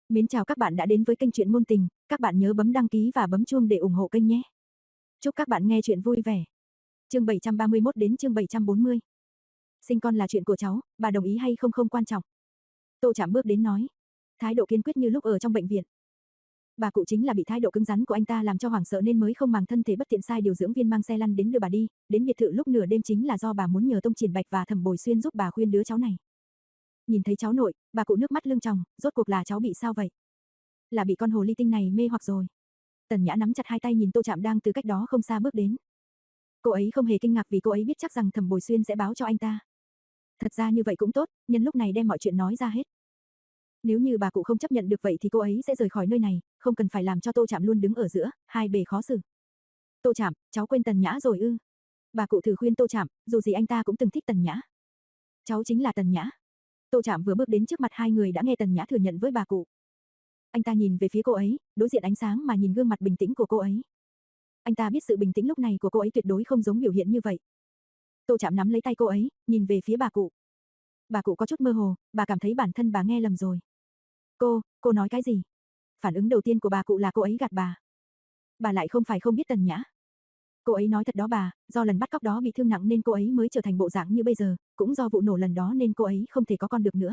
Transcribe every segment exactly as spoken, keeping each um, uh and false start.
Mến chào các bạn đã đến với kênh Truyện Ngôn Tình, các bạn nhớ bấm đăng ký và bấm chuông để ủng hộ kênh nhé. Chúc các bạn nghe chuyện vui vẻ. Chương bảy trăm ba mươi mốt đến chương bảy trăm bốn mươi. Sinh con là chuyện của cháu, bà đồng ý hay không không quan trọng. Tô Trạm bước đến nói, thái độ kiên quyết như lúc ở trong bệnh viện. Bà cụ chính là bị thái độ cứng rắn của anh ta làm cho hoảng sợ nên mới không màng thân thể bất tiện sai điều dưỡng viên mang xe lăn đến đưa bà đi, đến biệt thự lúc nửa đêm chính là do bà muốn nhờ Tông Triển Bạch và Thẩm Bồi Xuyên giúp bà khuyên đứa cháu này. Nhìn thấy cháu nội, bà cụ nước mắt lưng tròng, rốt cuộc là cháu bị sao vậy? Là bị con hồ ly tinh này mê hoặc rồi. Tần Nhã nắm chặt hai tay nhìn Tô Trạm đang từ cách đó không xa bước đến. Cô ấy không hề kinh ngạc vì cô ấy biết chắc rằng Thẩm Bồi Xuyên sẽ báo cho anh ta. Thật ra như vậy cũng tốt, nhân lúc này đem mọi chuyện nói ra hết. Nếu như bà cụ không chấp nhận được vậy thì cô ấy sẽ rời khỏi nơi này, không cần phải làm cho Tô Trạm luôn đứng ở giữa, hai bề khó xử. Tô Trạm, cháu quên Tần Nhã rồi ư? Bà cụ thử khuyên Tô Trạm, dù gì anh ta cũng từng thích Tần Nhã. Cháu chính là Tần Nhã. Tô Trạm vừa bước đến trước mặt hai người đã nghe Tần Nhã thừa nhận với bà cụ. Anh ta nhìn về phía cô ấy, đối diện ánh sáng mà nhìn gương mặt bình tĩnh của cô ấy. Anh ta biết sự bình tĩnh lúc này của cô ấy tuyệt đối không giống biểu hiện như vậy. Tô Trạm nắm lấy tay cô ấy, nhìn về phía bà cụ. Bà cụ có chút mơ hồ, bà cảm thấy bản thân bà nghe lầm rồi. Cô, cô nói cái gì? Phản ứng đầu tiên của bà cụ là cô ấy gạt bà. Bà lại không phải không biết Tần Nhã. Cô ấy nói thật đó bà, do lần bắt cóc đó bị thương nặng nên cô ấy mới trở thành bộ dạng như bây giờ, cũng do vụ nổ lần đó nên cô ấy không thể có con được nữa.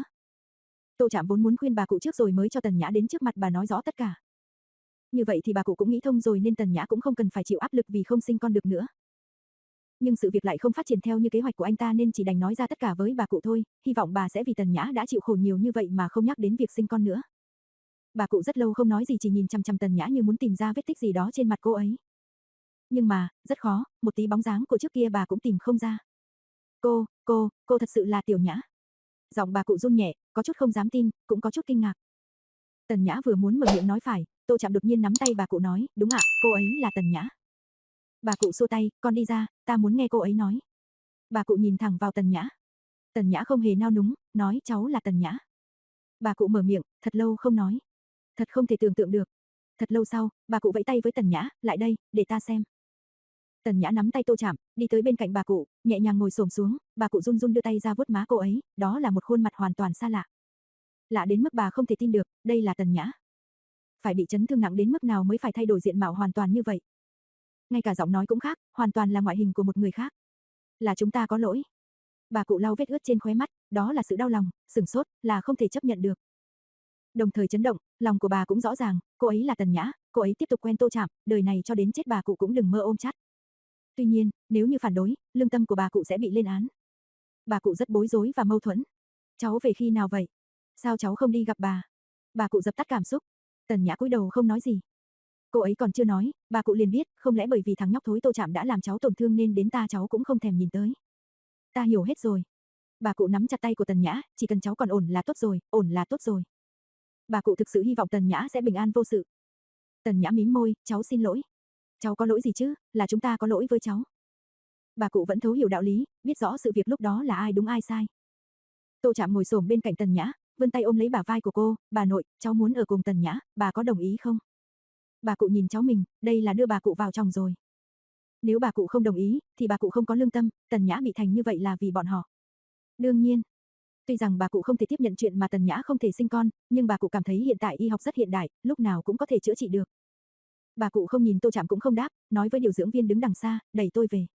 Tô Trạm vốn muốn khuyên bà cụ trước rồi mới cho Tần Nhã đến trước mặt bà nói rõ tất cả. Như vậy thì bà cụ cũng nghĩ thông rồi nên Tần Nhã cũng không cần phải chịu áp lực vì không sinh con được nữa. Nhưng sự việc lại không phát triển theo như kế hoạch của anh ta nên chỉ đành nói ra tất cả với bà cụ thôi, hy vọng bà sẽ vì Tần Nhã đã chịu khổ nhiều như vậy mà không nhắc đến việc sinh con nữa. Bà cụ rất lâu không nói gì chỉ nhìn chằm chằm Tần Nhã như muốn tìm ra vết tích gì đó trên mặt cô ấy. Nhưng mà, rất khó, một tí bóng dáng của trước kia bà cũng tìm không ra. Cô, cô, cô thật sự là Tiểu Nhã. Giọng bà cụ run nhẹ, có chút không dám tin, cũng có chút kinh ngạc. Tần Nhã vừa muốn mở miệng nói phải, Tô Trạm đột nhiên nắm tay bà cụ nói, đúng ạ, cô ấy là Tần Nhã. Bà cụ xua tay, con đi ra, ta muốn nghe cô ấy nói. Bà cụ nhìn thẳng vào Tần Nhã. Tần Nhã không hề nao núng, nói cháu là Tần Nhã. Bà cụ mở miệng, thật lâu không nói. Thật không thể tưởng tượng được. Thật lâu sau, bà cụ vẫy tay với Tần Nhã, lại đây, để ta xem. Tần Nhã nắm tay Tô Trạm, đi tới bên cạnh bà cụ, nhẹ nhàng ngồi xổm xuống, bà cụ run run đưa tay ra vuốt má cô ấy, đó là một khuôn mặt hoàn toàn xa lạ. Lạ đến mức bà không thể tin được, đây là Tần Nhã. Phải bị chấn thương nặng đến mức nào mới phải thay đổi diện mạo hoàn toàn như vậy. Ngay cả giọng nói cũng khác, hoàn toàn là ngoại hình của một người khác. Là chúng ta có lỗi. Bà cụ lau vết ướt trên khóe mắt, đó là sự đau lòng, sửng sốt, là không thể chấp nhận được. Đồng thời chấn động, lòng của bà cũng rõ ràng, cô ấy là Tần Nhã, cô ấy tiếp tục quen Tô Trạm, đời này cho đến chết bà cụ cũng đừng mơ ôm chắt. Tuy nhiên, nếu như phản đối, lương tâm của bà cụ sẽ bị lên án. Bà cụ rất bối rối và mâu thuẫn. Cháu về khi nào vậy? Sao cháu không đi gặp bà? Bà cụ dập tắt cảm xúc. Tần Nhã cúi đầu không nói gì. Cô ấy còn chưa nói, bà cụ liền biết, không lẽ bởi vì thằng nhóc thối Tô Trạm đã làm cháu tổn thương nên đến ta cháu cũng không thèm nhìn tới. Ta hiểu hết rồi. Bà cụ nắm chặt tay của Tần Nhã, chỉ cần cháu còn ổn là tốt rồi, ổn là tốt rồi. Bà cụ thực sự hy vọng Tần Nhã sẽ bình an vô sự. Tần Nhã mím môi, cháu xin lỗi. Cháu có lỗi gì chứ, là chúng ta có lỗi với cháu. Bà cụ vẫn thấu hiểu đạo lý, biết rõ sự việc lúc đó là ai đúng ai sai. Tô Trạm ngồi xổm bên cạnh Tần Nhã, vươn tay ôm lấy bả vai của cô, bà nội, cháu muốn ở cùng Tần Nhã, bà có đồng ý không? Bà cụ nhìn cháu mình, đây là đưa bà cụ vào chồng rồi. Nếu bà cụ không đồng ý, thì bà cụ không có lương tâm, Tần Nhã bị thành như vậy là vì bọn họ. Đương nhiên, tuy rằng bà cụ không thể tiếp nhận chuyện mà Tần Nhã không thể sinh con, nhưng bà cụ cảm thấy hiện tại y học rất hiện đại, lúc nào cũng có thể chữa trị được. Bà cụ không nhìn Tô Trạm cũng không đáp, nói với điều dưỡng viên đứng đằng xa, đẩy tôi về.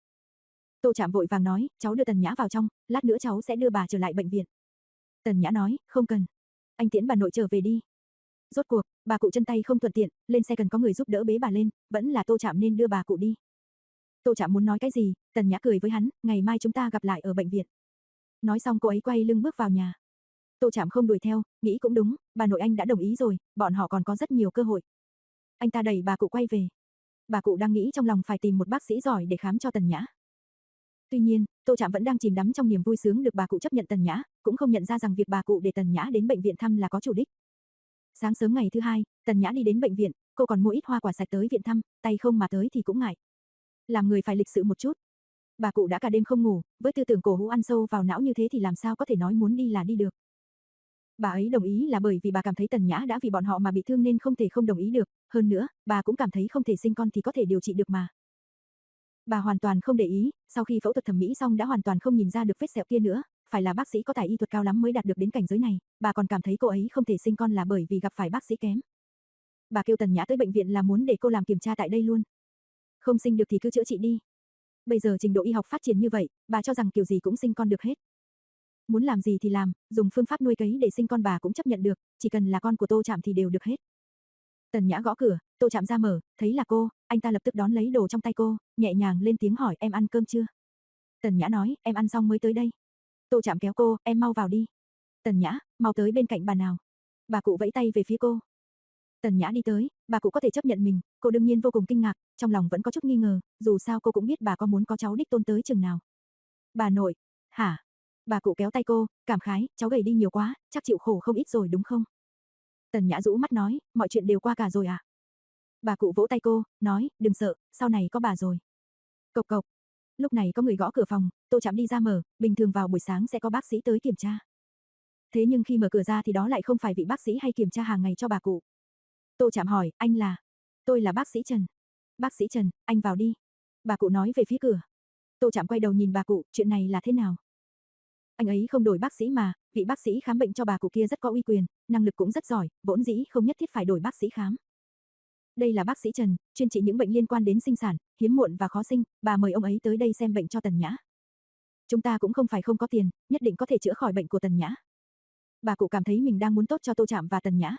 Tô Trạm vội vàng nói, cháu đưa Tần Nhã vào trong, lát nữa cháu sẽ đưa bà trở lại bệnh viện. Tần Nhã nói, không cần. Anh tiễn bà nội trở về đi. Rốt cuộc, bà cụ chân tay không thuận tiện, lên xe cần có người giúp đỡ bế bà lên, vẫn là Tô Trạm nên đưa bà cụ đi. Tô Trạm muốn nói cái gì, Tần Nhã cười với hắn, ngày mai chúng ta gặp lại ở bệnh viện. Nói xong cô ấy quay lưng bước vào nhà. Tô Trạm không đuổi theo, nghĩ cũng đúng, bà nội anh đã đồng ý rồi, bọn họ còn có rất nhiều cơ hội. Anh ta đẩy bà cụ quay về. Bà cụ đang nghĩ trong lòng phải tìm một bác sĩ giỏi để khám cho Tần Nhã. Tuy nhiên, Tô Trạm vẫn đang chìm đắm trong niềm vui sướng được bà cụ chấp nhận Tần Nhã, cũng không nhận ra rằng việc bà cụ để Tần Nhã đến bệnh viện thăm là có chủ đích. Sáng sớm ngày thứ hai, Tần Nhã đi đến bệnh viện, cô còn mua ít hoa quả sạch tới viện thăm, tay không mà tới thì cũng ngại. Làm người phải lịch sự một chút. Bà cụ đã cả đêm không ngủ, với tư tưởng cổ hủ ăn sâu vào não như thế thì làm sao có thể nói muốn đi là đi được. Bà ấy đồng ý là bởi vì bà cảm thấy Tần Nhã đã vì bọn họ mà bị thương nên không thể không đồng ý được, hơn nữa, bà cũng cảm thấy không thể sinh con thì có thể điều trị được mà. Bà hoàn toàn không để ý, sau khi phẫu thuật thẩm mỹ xong đã hoàn toàn không nhìn ra được vết sẹo kia nữa, phải là bác sĩ có tài y thuật cao lắm mới đạt được đến cảnh giới này, bà còn cảm thấy cô ấy không thể sinh con là bởi vì gặp phải bác sĩ kém. Bà kêu Tần Nhã tới bệnh viện là muốn để cô làm kiểm tra tại đây luôn. Không sinh được thì cứ chữa trị đi. Bây giờ trình độ y học phát triển như vậy, bà cho rằng kiểu gì cũng sinh con được hết. Muốn làm gì thì làm, dùng phương pháp nuôi cấy để sinh con bà cũng chấp nhận được, chỉ cần là con của Tô Trạm thì đều được hết. Tần Nhã gõ cửa, Tô Trạm ra mở, thấy là cô, anh ta lập tức đón lấy đồ trong tay cô, nhẹ nhàng lên tiếng hỏi em ăn cơm chưa? Tần Nhã nói, em ăn xong mới tới đây. Tô Trạm kéo cô, em mau vào đi. Tần Nhã, mau tới bên cạnh bà nào. Bà cụ vẫy tay về phía cô. Tần Nhã đi tới, bà cụ có thể chấp nhận mình, cô đương nhiên vô cùng kinh ngạc, trong lòng vẫn có chút nghi ngờ, dù sao cô cũng biết bà có muốn có cháu đích tôn tới chừng nào. Bà nội, hả? Bà cụ kéo tay cô, cảm khái, cháu gầy đi nhiều quá, chắc chịu khổ không ít rồi đúng không? Tần Nhã rũ mắt nói, mọi chuyện đều qua cả rồi à? Bà cụ vỗ tay cô, nói, đừng sợ, sau này có bà rồi. Cộc cộc. Lúc này có người gõ cửa phòng, Tô Trạm đi ra mở, bình thường vào buổi sáng sẽ có bác sĩ tới kiểm tra. Thế nhưng khi mở cửa ra thì đó lại không phải vị bác sĩ hay kiểm tra hàng ngày cho bà cụ. Tô Trạm hỏi, anh là? Tôi là bác sĩ Trần. Bác sĩ Trần, anh vào đi. Bà cụ nói về phía cửa. Tô Trạm quay đầu nhìn bà cụ, chuyện này là thế nào? Anh ấy không đổi bác sĩ mà, vị bác sĩ khám bệnh cho bà cụ kia rất có uy quyền, năng lực cũng rất giỏi, vốn dĩ không nhất thiết phải đổi bác sĩ khám. Đây là bác sĩ Trần, chuyên trị những bệnh liên quan đến sinh sản, hiếm muộn và khó sinh, bà mời ông ấy tới đây xem bệnh cho Tần Nhã. Chúng ta cũng không phải không có tiền, nhất định có thể chữa khỏi bệnh của Tần Nhã. Bà cụ cảm thấy mình đang muốn tốt cho Tô Trạm và Tần Nhã.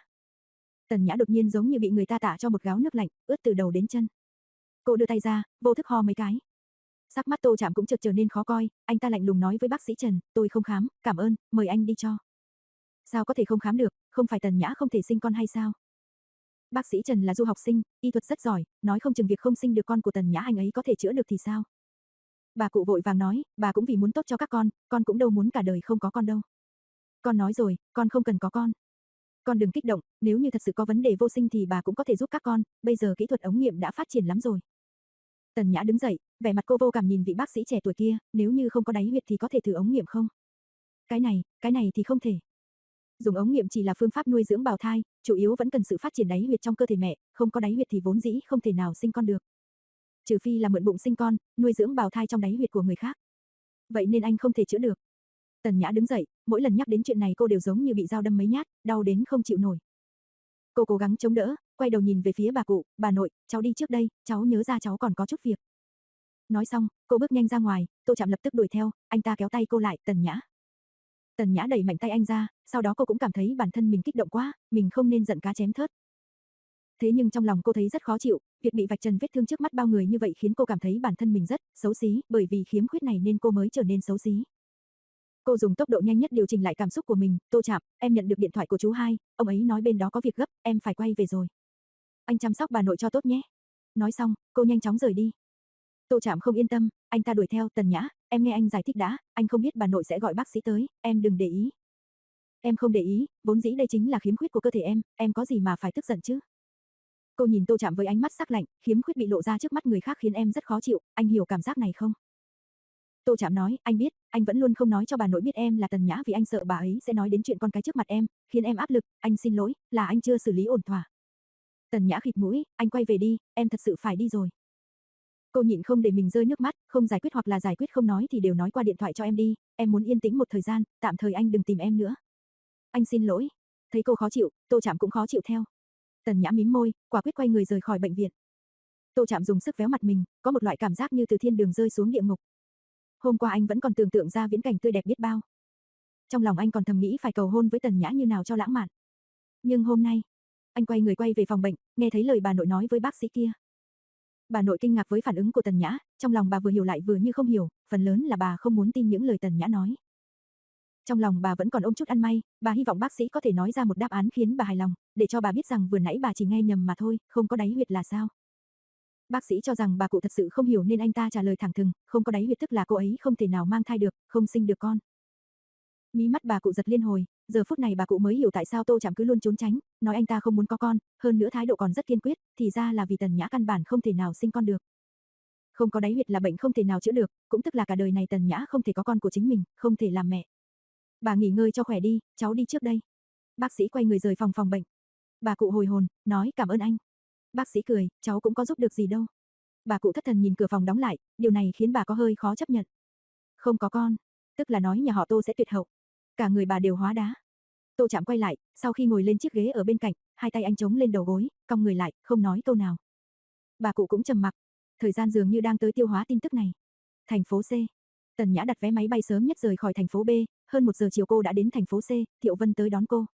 Tần Nhã đột nhiên giống như bị người ta tả cho một gáo nước lạnh, ướt từ đầu đến chân. Cô đưa tay ra, vô thức ho mấy cái. Sắc mắt Tô Trạm cũng chợt trở nên khó coi, anh ta lạnh lùng nói với bác sĩ Trần, tôi không khám, cảm ơn, mời anh đi cho. Sao có thể không khám được, không phải Tần Nhã không thể sinh con hay sao? Bác sĩ Trần là du học sinh, y thuật rất giỏi, nói không chừng việc không sinh được con của Tần Nhã anh ấy có thể chữa được thì sao? Bà cụ vội vàng nói, bà cũng vì muốn tốt cho các con, con cũng đâu muốn cả đời không có con đâu. Con nói rồi, con không cần có con. Con đừng kích động, nếu như thật sự có vấn đề vô sinh thì bà cũng có thể giúp các con, bây giờ kỹ thuật ống nghiệm đã phát triển lắm rồi. Tần Nhã đứng dậy, vẻ mặt cô vô cảm nhìn vị bác sĩ trẻ tuổi kia, nếu như không có đáy huyệt thì có thể thử ống nghiệm không? Cái này, cái này thì không thể. Dùng ống nghiệm chỉ là phương pháp nuôi dưỡng bào thai, chủ yếu vẫn cần sự phát triển đáy huyệt trong cơ thể mẹ, không có đáy huyệt thì vốn dĩ không thể nào sinh con được. Trừ phi là mượn bụng sinh con, nuôi dưỡng bào thai trong đáy huyệt của người khác. Vậy nên anh không thể chữa được. Tần Nhã đứng dậy, mỗi lần nhắc đến chuyện này cô đều giống như bị dao đâm mấy nhát, đau đến không chịu nổi. Cô cố gắng chống đỡ, quay đầu nhìn về phía bà cụ, bà nội, cháu đi trước đây, cháu nhớ ra cháu còn có chút việc. Nói xong, cô bước nhanh ra ngoài, Tô Trạm lập tức đuổi theo, anh ta kéo tay cô lại, Tần Nhã. Tần Nhã đẩy mạnh tay anh ra, sau đó cô cũng cảm thấy bản thân mình kích động quá, mình không nên giận cá chém thớt. Thế nhưng trong lòng cô thấy rất khó chịu, việc bị vạch trần vết thương trước mắt bao người như vậy khiến cô cảm thấy bản thân mình rất xấu xí, bởi vì khiếm khuyết này nên cô mới trở nên xấu xí. Cô dùng tốc độ nhanh nhất điều chỉnh lại cảm xúc của mình, Tô Trạm, em nhận được điện thoại của chú hai, ông ấy nói bên đó có việc gấp, em phải quay về rồi. Anh chăm sóc bà nội cho tốt nhé. Nói xong, cô nhanh chóng rời đi. Tô Trạm không yên tâm, anh ta đuổi theo, Tần Nhã, em nghe anh giải thích đã, anh không biết bà nội sẽ gọi bác sĩ tới, em đừng để ý. Em không để ý, vốn dĩ đây chính là khiếm khuyết của cơ thể em, em có gì mà phải tức giận chứ? Cô nhìn Tô Trạm với ánh mắt sắc lạnh, khiếm khuyết bị lộ ra trước mắt người khác khiến em rất khó chịu, anh hiểu cảm giác này không? Tô Trạm nói, anh biết, anh vẫn luôn không nói cho bà nội biết em là Tần Nhã vì anh sợ bà ấy sẽ nói đến chuyện con cái trước mặt em, khiến em áp lực, anh xin lỗi, là anh chưa xử lý ổn thỏa. Tần Nhã khịt mũi, anh quay về đi, em thật sự phải đi rồi. Cô nhịn không để mình rơi nước mắt, không giải quyết hoặc là giải quyết không nói thì đều nói qua điện thoại cho em đi, em muốn yên tĩnh một thời gian, tạm thời anh đừng tìm em nữa. Anh xin lỗi. Thấy cô khó chịu, Tô Trạm cũng khó chịu theo. Tần Nhã mím môi, quả quyết quay người rời khỏi bệnh viện. Tô Trạm dùng sức véo mặt mình, có một loại cảm giác như từ thiên đường rơi xuống địa ngục. Hôm qua anh vẫn còn tưởng tượng ra viễn cảnh tươi đẹp biết bao. Trong lòng anh còn thầm nghĩ phải cầu hôn với Tần Nhã như nào cho lãng mạn. Nhưng hôm nay, anh quay người quay về phòng bệnh, nghe thấy lời bà nội nói với bác sĩ kia. Bà nội kinh ngạc với phản ứng của Tần Nhã, trong lòng bà vừa hiểu lại vừa như không hiểu, phần lớn là bà không muốn tin những lời Tần Nhã nói. Trong lòng bà vẫn còn ôm chút ăn may, bà hy vọng bác sĩ có thể nói ra một đáp án khiến bà hài lòng, để cho bà biết rằng vừa nãy bà chỉ nghe nhầm mà thôi, không có đáy huyệt là sao. Bác sĩ cho rằng bà cụ thật sự không hiểu nên anh ta trả lời thẳng thừng, không có đáy huyệt tức là cô ấy không thể nào mang thai được, không sinh được con. Mí mắt bà cụ giật liên hồi, giờ phút này bà cụ mới hiểu tại sao Tô Trạm cứ luôn trốn tránh, nói anh ta không muốn có con, hơn nữa thái độ còn rất kiên quyết, thì ra là vì Tần Nhã căn bản không thể nào sinh con được. Không có đáy huyệt là bệnh không thể nào chữa được, cũng tức là cả đời này Tần Nhã không thể có con của chính mình, không thể làm mẹ. Bà nghỉ ngơi cho khỏe đi, cháu đi trước đây. Bác sĩ quay người rời phòng phòng bệnh. Bà cụ hồi hồn, nói cảm ơn anh. Bác sĩ cười, cháu cũng có giúp được gì đâu. Bà cụ thất thần nhìn cửa phòng đóng lại, điều này khiến bà có hơi khó chấp nhận. Không có con. Tức là nói nhà họ Tô sẽ tuyệt hậu. Cả người bà đều hóa đá. Tô Trạm quay lại, sau khi ngồi lên chiếc ghế ở bên cạnh, hai tay anh chống lên đầu gối, cong người lại, không nói câu nào. Bà cụ cũng trầm mặc. Thời gian dường như đang tới tiêu hóa tin tức này. Thành phố C. Tần Nhã đặt vé máy bay sớm nhất rời khỏi thành phố B, hơn một giờ chiều cô đã đến thành phố C, Thiệu Vân tới đón cô.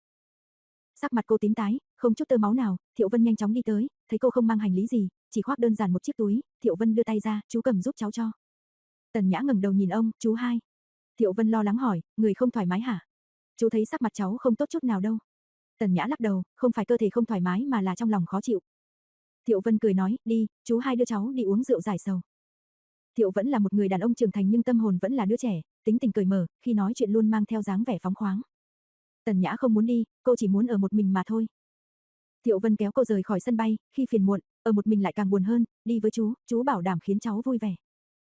Sắc mặt cô tím tái, không chút tơ máu nào, Thiệu Vân nhanh chóng đi tới, thấy cô không mang hành lý gì, chỉ khoác đơn giản một chiếc túi, Thiệu Vân đưa tay ra, chú cầm giúp cháu cho. Tần Nhã ngẩng đầu nhìn ông, chú hai. Thiệu Vân lo lắng hỏi, người không thoải mái hả? Chú thấy sắc mặt cháu không tốt chút nào đâu. Tần Nhã lắc đầu, không phải cơ thể không thoải mái mà là trong lòng khó chịu. Thiệu Vân cười nói, đi, chú hai đưa cháu đi uống rượu giải sầu. Thiệu vẫn là một người đàn ông trưởng thành nhưng tâm hồn vẫn là đứa trẻ, tính tình cởi mở, khi nói chuyện luôn mang theo dáng vẻ phóng khoáng. Tần Nhã không muốn đi, cô chỉ muốn ở một mình mà thôi. Thiệu Vân kéo cô rời khỏi sân bay, khi phiền muộn, ở một mình lại càng buồn hơn, đi với chú, chú bảo đảm khiến cháu vui vẻ.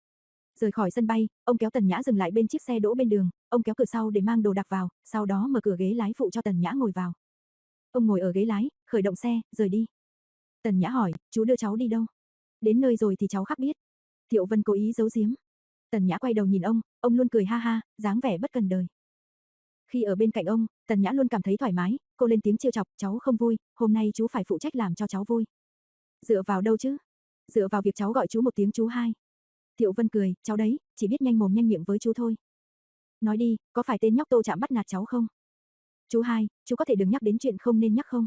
Rời khỏi sân bay, ông kéo Tần Nhã dừng lại bên chiếc xe đỗ bên đường, ông kéo cửa sau để mang đồ đạc vào, sau đó mở cửa ghế lái phụ cho Tần Nhã ngồi vào. Ông ngồi ở ghế lái, khởi động xe, rời đi. Tần Nhã hỏi, chú đưa cháu đi đâu? Đến nơi rồi thì cháu khắc biết. Thiệu Vân cố ý giấu giếm. Tần Nhã quay đầu nhìn ông, ông luôn cười ha ha, dáng vẻ bất cần đời. Khi ở bên cạnh ông, Tần Nhã luôn cảm thấy thoải mái, cô lên tiếng trêu chọc, cháu không vui, hôm nay chú phải phụ trách làm cho cháu vui. Dựa vào đâu chứ? Dựa vào việc cháu gọi chú một tiếng chú hai. Thiệu Vân cười, cháu đấy, chỉ biết nhanh mồm nhanh miệng với chú thôi. Nói đi, có phải tên nhóc Tô Trạm bắt nạt cháu không? Chú hai, chú có thể đừng nhắc đến chuyện không nên nhắc không?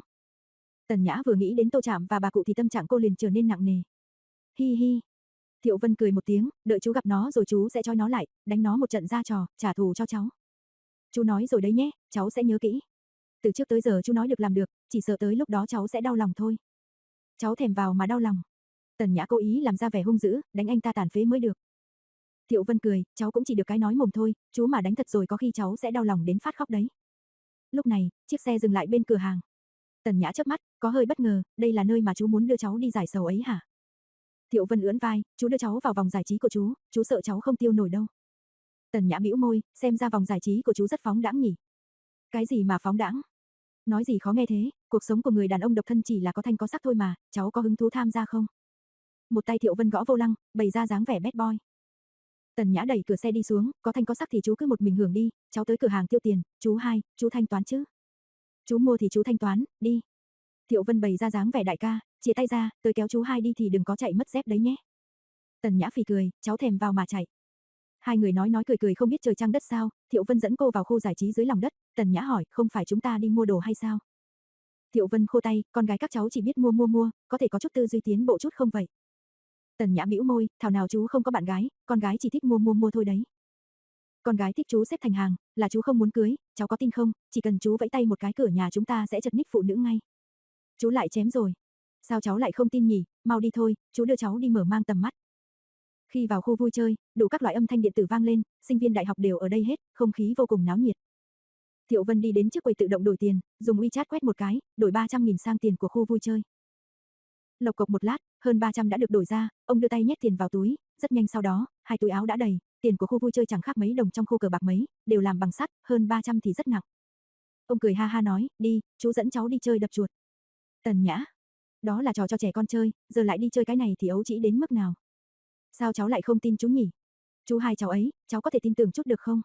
Tần Nhã vừa nghĩ đến Tô Trạm và bà cụ thì tâm trạng cô liền trở nên nặng nề. Hi hi. Thiệu Vân cười một tiếng, đợi chú gặp nó rồi chú sẽ cho nó lại, đánh nó một trận ra trò, trả thù cho cháu. Chú nói rồi đấy nhé, cháu sẽ nhớ kỹ. Từ trước tới giờ chú nói được làm được, chỉ sợ tới lúc đó cháu sẽ đau lòng thôi. Cháu thèm vào mà đau lòng. Tần Nhã cố ý làm ra vẻ hung dữ, đánh anh ta tàn phế mới được. Thiệu Vân cười, cháu cũng chỉ được cái nói mồm thôi, chú mà đánh thật rồi có khi cháu sẽ đau lòng đến phát khóc đấy. Lúc này, chiếc xe dừng lại bên cửa hàng. Tần Nhã chớp mắt, có hơi bất ngờ, đây là nơi mà chú muốn đưa cháu đi giải sầu ấy hả? Thiệu Vân ưỡn vai, chú đưa cháu vào vòng giải trí của chú, chú sợ cháu không tiêu nổi đâu. Tần Nhã bĩu môi, xem ra vòng giải trí của chú rất phóng đãng nhỉ? Cái gì mà phóng đãng? Nói gì khó nghe thế, cuộc sống của người đàn ông độc thân chỉ là có thanh có sắc thôi mà, cháu có hứng thú tham gia không? Một tay Thiệu Vân gõ vô lăng, bày ra dáng vẻ bad boy. Tần Nhã đẩy cửa xe đi xuống, có thanh có sắc thì chú cứ một mình hưởng đi, cháu tới cửa hàng tiêu tiền, chú hai, chú thanh toán chứ? Chú mua thì chú thanh toán, đi. Thiệu Vân bày ra dáng vẻ đại ca, chia tay ra, tôi kéo chú hai đi thì đừng có chạy mất dép đấy nhé. Tần Nhã phì cười, cháu thèm vào mà chạy. Hai người nói nói cười cười không biết trời trăng đất sao, Thiệu Vân dẫn cô vào khu giải trí dưới lòng đất, Tần Nhã hỏi, không phải chúng ta đi mua đồ hay sao? Thiệu Vân khô tay, con gái các cháu chỉ biết mua mua mua, có thể có chút tư duy tiến bộ chút không vậy? Tần Nhã bĩu môi, thảo nào chú không có bạn gái, con gái chỉ thích mua mua mua thôi đấy. Con gái thích chú xếp thành hàng, là chú không muốn cưới, cháu có tin không, chỉ cần chú vẫy tay một cái cửa nhà chúng ta sẽ chật ních phụ nữ ngay. Chú lại chém rồi. Sao cháu lại không tin nhỉ, mau đi thôi, chú đưa cháu đi mở mang tầm mắt. Khi vào khu vui chơi, đủ các loại âm thanh điện tử vang lên, sinh viên đại học đều ở đây hết, không khí vô cùng náo nhiệt. Thiệu Vân đi đến trước quầy tự động đổi tiền, dùng WeChat quét một cái, đổi ba trăm nghìn sang tiền của khu vui chơi. Lộc cộc một lát, hơn ba trăm đã được đổi ra, ông đưa tay nhét tiền vào túi, rất nhanh sau đó, hai túi áo đã đầy, tiền của khu vui chơi chẳng khác mấy đồng trong khu cờ bạc mấy, đều làm bằng sắt, hơn ba trăm thì rất nặng. Ông cười ha ha nói, đi, chú dẫn cháu đi chơi đập chuột. Tần Nhã, đó là trò cho trẻ con chơi, giờ lại đi chơi cái này thì ấu trĩ đến mức nào? Sao cháu lại không tin chú nhỉ? Chú hai cháu ấy, cháu có thể tin tưởng chút được không?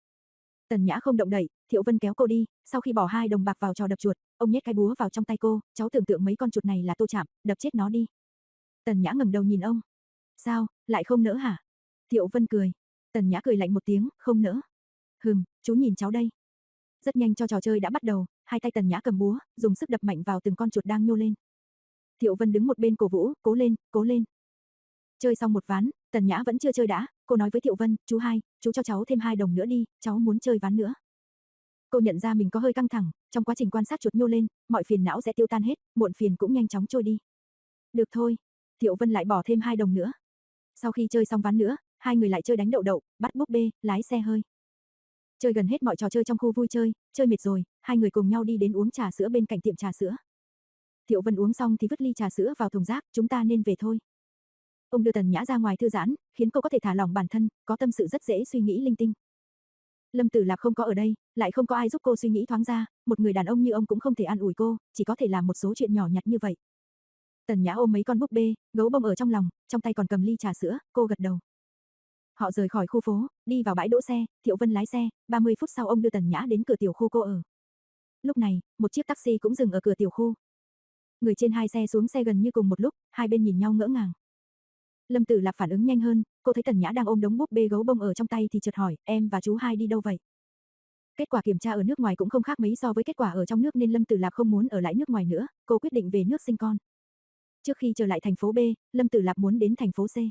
Tần Nhã không động đậy, Thiệu Vân kéo cô đi, sau khi bỏ hai đồng bạc vào trò đập chuột, ông nhét cái búa vào trong tay cô, cháu tưởng tượng mấy con chuột này là Tô Trạm, đập chết nó đi. Tần Nhã ngẩng đầu nhìn ông. Sao, lại không nỡ hả? Thiệu Vân cười. Tần Nhã cười lạnh một tiếng, không nỡ. Hừm, chú nhìn cháu đây. Rất nhanh cho trò chơi đã bắt đầu, hai tay Tần Nhã cầm búa, dùng sức đập mạnh vào từng con chuột đang nhô lên. Thiệu Vân đứng một bên cổ vũ, cố lên, cố lên. Chơi xong một ván, Tần Nhã vẫn chưa chơi đã, cô nói với Thiệu Vân, chú hai, chú cho cháu thêm hai đồng nữa đi, cháu muốn chơi ván nữa. Cô nhận ra mình có hơi căng thẳng, trong quá trình quan sát chuột nhô lên, mọi phiền não sẽ tiêu tan hết, muộn phiền cũng nhanh chóng trôi đi. Được thôi, Thiệu Vân lại bỏ thêm hai đồng nữa. Sau khi chơi xong ván nữa, hai người lại chơi đánh đậu đậu, bắt búp bê, lái xe hơi. Chơi gần hết mọi trò chơi trong khu vui chơi, chơi mệt rồi, hai người cùng nhau đi đến uống trà sữa bên cạnh tiệm trà sữa. Thiệu Vân uống xong thì vứt ly trà sữa vào thùng rác, chúng ta nên về thôi. Ông đưa Tần Nhã ra ngoài thư giãn, khiến cô có thể thả lỏng bản thân, có tâm sự rất dễ suy nghĩ linh tinh. Lâm Tử Lạc không có ở đây, lại không có ai giúp cô suy nghĩ thoáng ra, một người đàn ông như ông cũng không thể an ủi cô, chỉ có thể làm một số chuyện nhỏ nhặt như vậy. Tần Nhã ôm mấy con búp bê, gấu bông ở trong lòng, trong tay còn cầm ly trà sữa, cô gật đầu. Họ rời khỏi khu phố, đi vào bãi đỗ xe, Thiệu Vân lái xe, ba mươi phút sau ông đưa Tần Nhã đến cửa tiểu khu cô ở. Lúc này, một chiếc taxi cũng dừng ở cửa tiểu khu. Người trên hai xe xuống xe gần như cùng một lúc, hai bên nhìn nhau ngỡ ngàng. Lâm Tử Lạp phản ứng nhanh hơn, cô thấy Tần Nhã đang ôm đống búp bê gấu bông ở trong tay thì chợt hỏi, em và chú hai đi đâu vậy? Kết quả kiểm tra ở nước ngoài cũng không khác mấy so với kết quả ở trong nước nên Lâm Tử Lạp không muốn ở lại nước ngoài nữa, cô quyết định về nước sinh con. Trước khi trở lại thành phố B, Lâm Tử Lạp muốn đến thành phố C.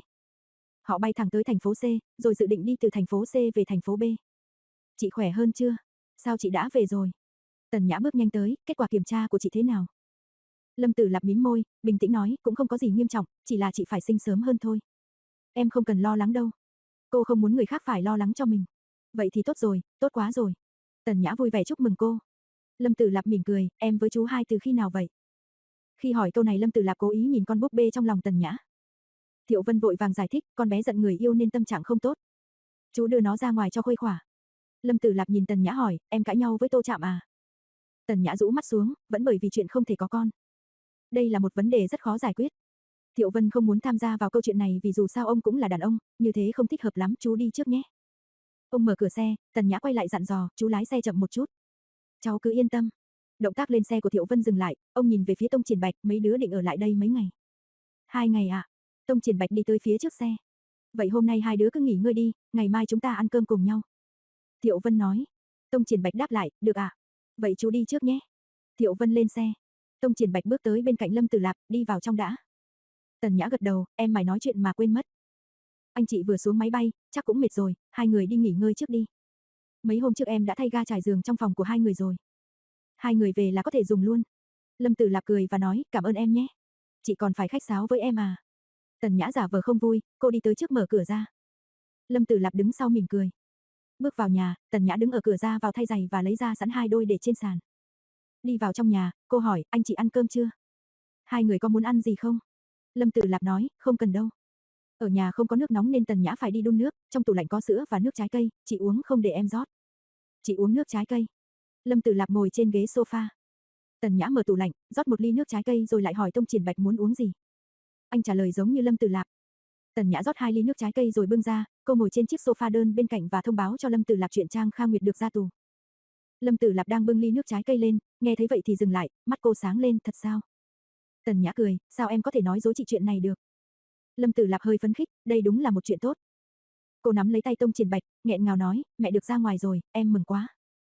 Họ bay thẳng tới thành phố C, rồi dự định đi từ thành phố C về thành phố B. Chị khỏe hơn chưa? Sao chị đã về rồi? Tần Nhã bước nhanh tới, kết quả kiểm tra của chị thế nào? Lâm Tử Lạp mím môi, bình tĩnh nói, cũng không có gì nghiêm trọng, chỉ là chị phải sinh sớm hơn thôi. Em không cần lo lắng đâu. Cô không muốn người khác phải lo lắng cho mình. Vậy thì tốt rồi, tốt quá rồi. Tần Nhã vui vẻ chúc mừng cô. Lâm Tử Lạp mỉm cười, em với chú hai từ khi nào vậy? Khi hỏi câu này Lâm Tử Lạp cố ý nhìn con búp bê trong lòng Tần Nhã. Thiệu Vân vội vàng giải thích, con bé giận người yêu nên tâm trạng không tốt. Chú đưa nó ra ngoài cho khuây khỏa. Lâm Tử Lạp nhìn Tần Nhã hỏi, em cãi nhau với Tô Trạm à? Tần Nhã rũ mắt xuống, vẫn bởi vì chuyện không thể có con. Đây là một vấn đề rất khó giải quyết. Thiệu Vân không muốn tham gia vào câu chuyện này vì dù sao ông cũng là đàn ông, như thế không thích hợp lắm, chú đi trước nhé. Ông mở cửa xe, Tần Nhã quay lại dặn dò, chú lái xe chậm một chút. Cháu cứ yên tâm. Động tác lên xe của Thiệu Vân dừng lại, ông nhìn về phía Tông Triển Bạch, mấy đứa định ở lại đây mấy ngày? Hai ngày ạ. À? Tông Triển Bạch đi tới phía trước xe. Vậy hôm nay hai đứa cứ nghỉ ngơi đi, ngày mai chúng ta ăn cơm cùng nhau. Thiệu Vân nói. Tông Triển Bạch đáp lại, được ạ. À? Vậy chú đi trước nhé. Thiệu Vân lên xe. Tông Triển Bạch bước tới bên cạnh Lâm Tử Lạp, đi vào trong đã. Tần Nhã gật đầu, em mày nói chuyện mà quên mất. Anh chị vừa xuống máy bay, chắc cũng mệt rồi, hai người đi nghỉ ngơi trước đi. Mấy hôm trước em đã thay ga trải giường trong phòng của hai người rồi. Hai người về là có thể dùng luôn. Lâm Tử Lạp cười và nói, cảm ơn em nhé. Chị còn phải khách sáo với em à. Tần Nhã giả vờ không vui, cô đi tới trước mở cửa ra. Lâm Tử Lạp đứng sau mỉm cười. Bước vào nhà, Tần Nhã đứng ở cửa ra vào thay giày và lấy ra sẵn hai đôi để trên sàn. Đi vào trong nhà, cô hỏi, anh chị ăn cơm chưa? Hai người có muốn ăn gì không? Lâm Tử Lạp nói, không cần đâu. Ở nhà không có nước nóng nên Tần Nhã phải đi đun nước, trong tủ lạnh có sữa và nước trái cây, chị uống không để em rót. Chị uống nước trái cây. Lâm Tử Lạp ngồi trên ghế sofa. Tần Nhã mở tủ lạnh, rót một ly nước trái cây rồi lại hỏi Tông Triển Bạch muốn uống gì. Anh trả lời giống như Lâm Tử Lạp. Tần Nhã rót hai ly nước trái cây rồi bưng ra, cô ngồi trên chiếc sofa đơn bên cạnh và thông báo cho Lâm Tử Lạp chuyện Trang Kha Nguyệt được ra tù. Lâm Tử Lạp đang bưng ly nước trái cây lên, nghe thấy vậy thì dừng lại, mắt cô sáng lên, thật sao? Tần Nhã cười, sao em có thể nói dối chị chuyện này được? Lâm Tử Lạp hơi phấn khích, đây đúng là một chuyện tốt. Cô nắm lấy tay Tông Triển Bạch, nghẹn ngào nói, mẹ được ra ngoài rồi, em mừng quá.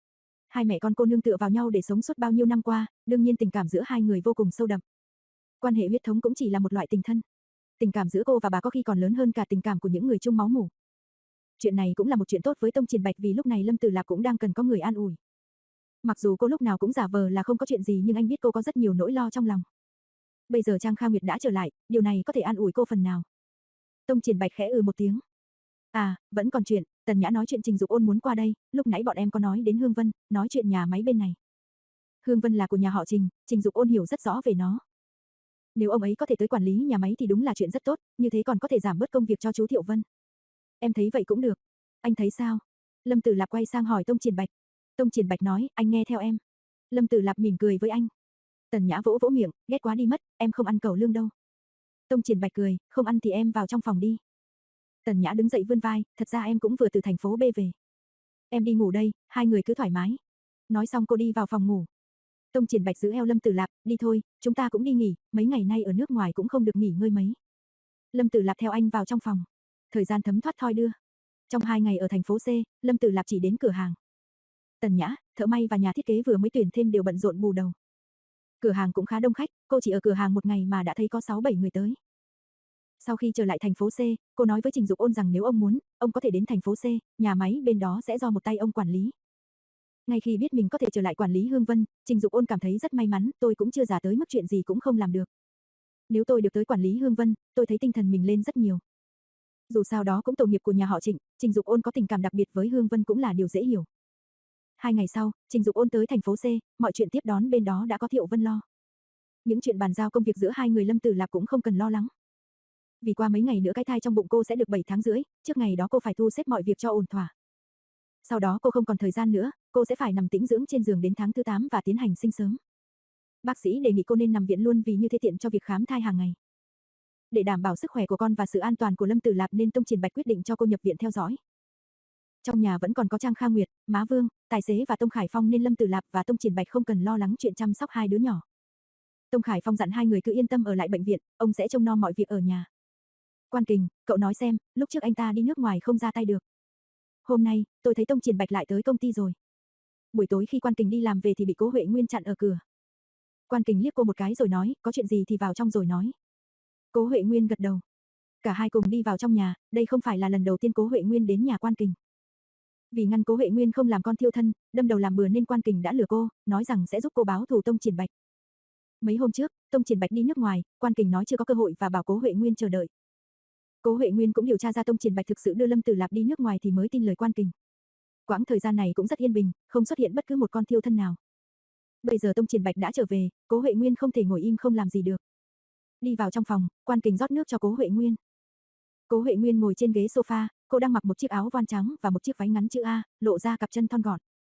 Hai mẹ con cô nương tựa vào nhau để sống suốt bao nhiêu năm qua, đương nhiên tình cảm giữa hai người vô cùng sâu đậm. Quan hệ huyết thống cũng chỉ là một loại tình thân. Tình cảm giữa cô và bà có khi còn lớn hơn cả tình cảm của những người chung máu mủ. Chuyện này cũng là một chuyện tốt với Tông Triển Bạch vì lúc này Lâm Tử Lạp cũng đang cần có người an ủi. Mặc dù cô lúc nào cũng giả vờ là không có chuyện gì nhưng anh biết cô có rất nhiều nỗi lo trong lòng. Bây giờ Trang Kha Nguyệt đã trở lại, điều này có thể an ủi cô phần nào. Tông Triển Bạch khẽ ừ một tiếng. À, vẫn còn chuyện, Tần Nhã nói chuyện Trình Dục Ôn muốn qua đây, lúc nãy bọn em có nói đến Hương Vân, nói chuyện nhà máy bên này. Hương Vân là của nhà họ Trình, Trình Dục Ôn hiểu rất rõ về nó. Nếu ông ấy có thể tới quản lý nhà máy thì đúng là chuyện rất tốt, như thế còn có thể giảm bớt công việc cho chú Thiệu Vân. Em thấy vậy cũng được. Anh thấy sao? Lâm Tử Lạp quay sang hỏi Tông Triển Bạch. Tông Triển Bạch nói, anh nghe theo em. Lâm Tử Lạp mỉm cười với anh. Tần Nhã vỗ vỗ miệng, ghét quá đi mất, em không ăn cẩu lương đâu. Tông Triển Bạch cười, không ăn thì em vào trong phòng đi. Tần Nhã đứng dậy vươn vai, thật ra em cũng vừa từ thành phố B về. Em đi ngủ đây, hai người cứ thoải mái. Nói xong cô đi vào phòng ngủ. Tông Triển Bạch giữ eo Lâm Tử Lạp, đi thôi, chúng ta cũng đi nghỉ, mấy ngày nay ở nước ngoài cũng không được nghỉ ngơi mấy. Lâm Tử Lạp theo anh vào trong phòng. Thời gian thấm thoát thoi đưa. Trong hai ngày ở thành phố C, Lâm Tử Lạp chỉ đến cửa hàng. Tần Nhã, thợ may và nhà thiết kế vừa mới tuyển thêm đều bận rộn bù đầu. Cửa hàng cũng khá đông khách, cô chỉ ở cửa hàng một ngày mà đã thấy có sáu bảy người tới. Sau khi trở lại thành phố C, cô nói với Trình Dục Ôn rằng nếu ông muốn, ông có thể đến thành phố C, nhà máy bên đó sẽ do một tay ông quản lý. Ngay khi biết mình có thể trở lại quản lý Hương Vân, Trình Dục Ôn cảm thấy rất may mắn, tôi cũng chưa già tới mức chuyện gì cũng không làm được. Nếu tôi được tới quản lý Hương Vân, tôi thấy tinh thần mình lên rất nhiều. Dù sao đó cũng tổ nghiệp của nhà họ Trịnh, Trình Dục Ôn có tình cảm đặc biệt với Hương Vân cũng là điều dễ hiểu. Hai ngày sau, Trình Dục Ôn tới thành phố C, mọi chuyện tiếp đón bên đó đã có Thiệu Vân lo. Những chuyện bàn giao công việc giữa hai người Lâm Tử Lạp cũng không cần lo lắng. Vì qua mấy ngày nữa cái thai trong bụng cô sẽ được bảy tháng rưỡi, trước ngày đó cô phải thu xếp mọi việc cho ổn thỏa. Sau đó cô không còn thời gian nữa, cô sẽ phải nằm tĩnh dưỡng trên giường đến tháng thứ tám và tiến hành sinh sớm. Bác sĩ đề nghị cô nên nằm viện luôn vì như thế tiện cho việc khám thai hàng ngày. Để đảm bảo sức khỏe của con và sự an toàn của Lâm Tử Lạp nên Tông Triển Bạch quyết định cho cô nhập viện theo dõi. Trong nhà vẫn còn có Trang Kha Nguyệt, Má Vương, tài xế và Tông Khải Phong nên Lâm Tử Lạp và Tông Triển Bạch không cần lo lắng chuyện chăm sóc hai đứa nhỏ. Tông Khải Phong dặn hai người cứ yên tâm ở lại bệnh viện, ông sẽ trông nom mọi việc ở nhà. Quan Kình, cậu nói xem, lúc trước anh ta đi nước ngoài không ra tay được. Hôm nay, tôi thấy Tông Triển Bạch lại tới công ty rồi. Buổi tối khi Quan Kình đi làm về thì bị Cố Huệ Nguyên chặn ở cửa. Quan Kình liếc cô một cái rồi nói, có chuyện gì thì vào trong rồi nói. Cố Huệ Nguyên gật đầu. Cả hai cùng đi vào trong nhà, đây không phải là lần đầu tiên Cố Huệ Nguyên đến nhà Quan Kình. Vì ngăn Cố Huệ Nguyên không làm con thiêu thân, đâm đầu làm bừa nên Quan Kình đã lừa cô, nói rằng sẽ giúp cô báo thù Tông Triển Bạch. Mấy hôm trước, Tông Triển Bạch đi nước ngoài, Quan Kình nói chưa có cơ hội và bảo Cố Huệ Nguyên chờ đợi. Cố Huệ Nguyên cũng điều tra ra Tông Triển Bạch thực sự đưa Lâm Tử Lạp đi nước ngoài thì mới tin lời Quan Kình. Quãng thời gian này cũng rất yên bình, không xuất hiện bất cứ một con thiêu thân nào. Bây giờ Tông Triển Bạch đã trở về, Cố Huệ Nguyên không thể ngồi im không làm gì được. Đi vào trong phòng, Quan Kình rót nước cho Cố Huệ Nguyên. Cố Huệ Nguyên ngồi trên ghế sofa, cô đang mặc một chiếc áo voan trắng và một chiếc váy ngắn chữ A, lộ ra cặp chân thon gọn.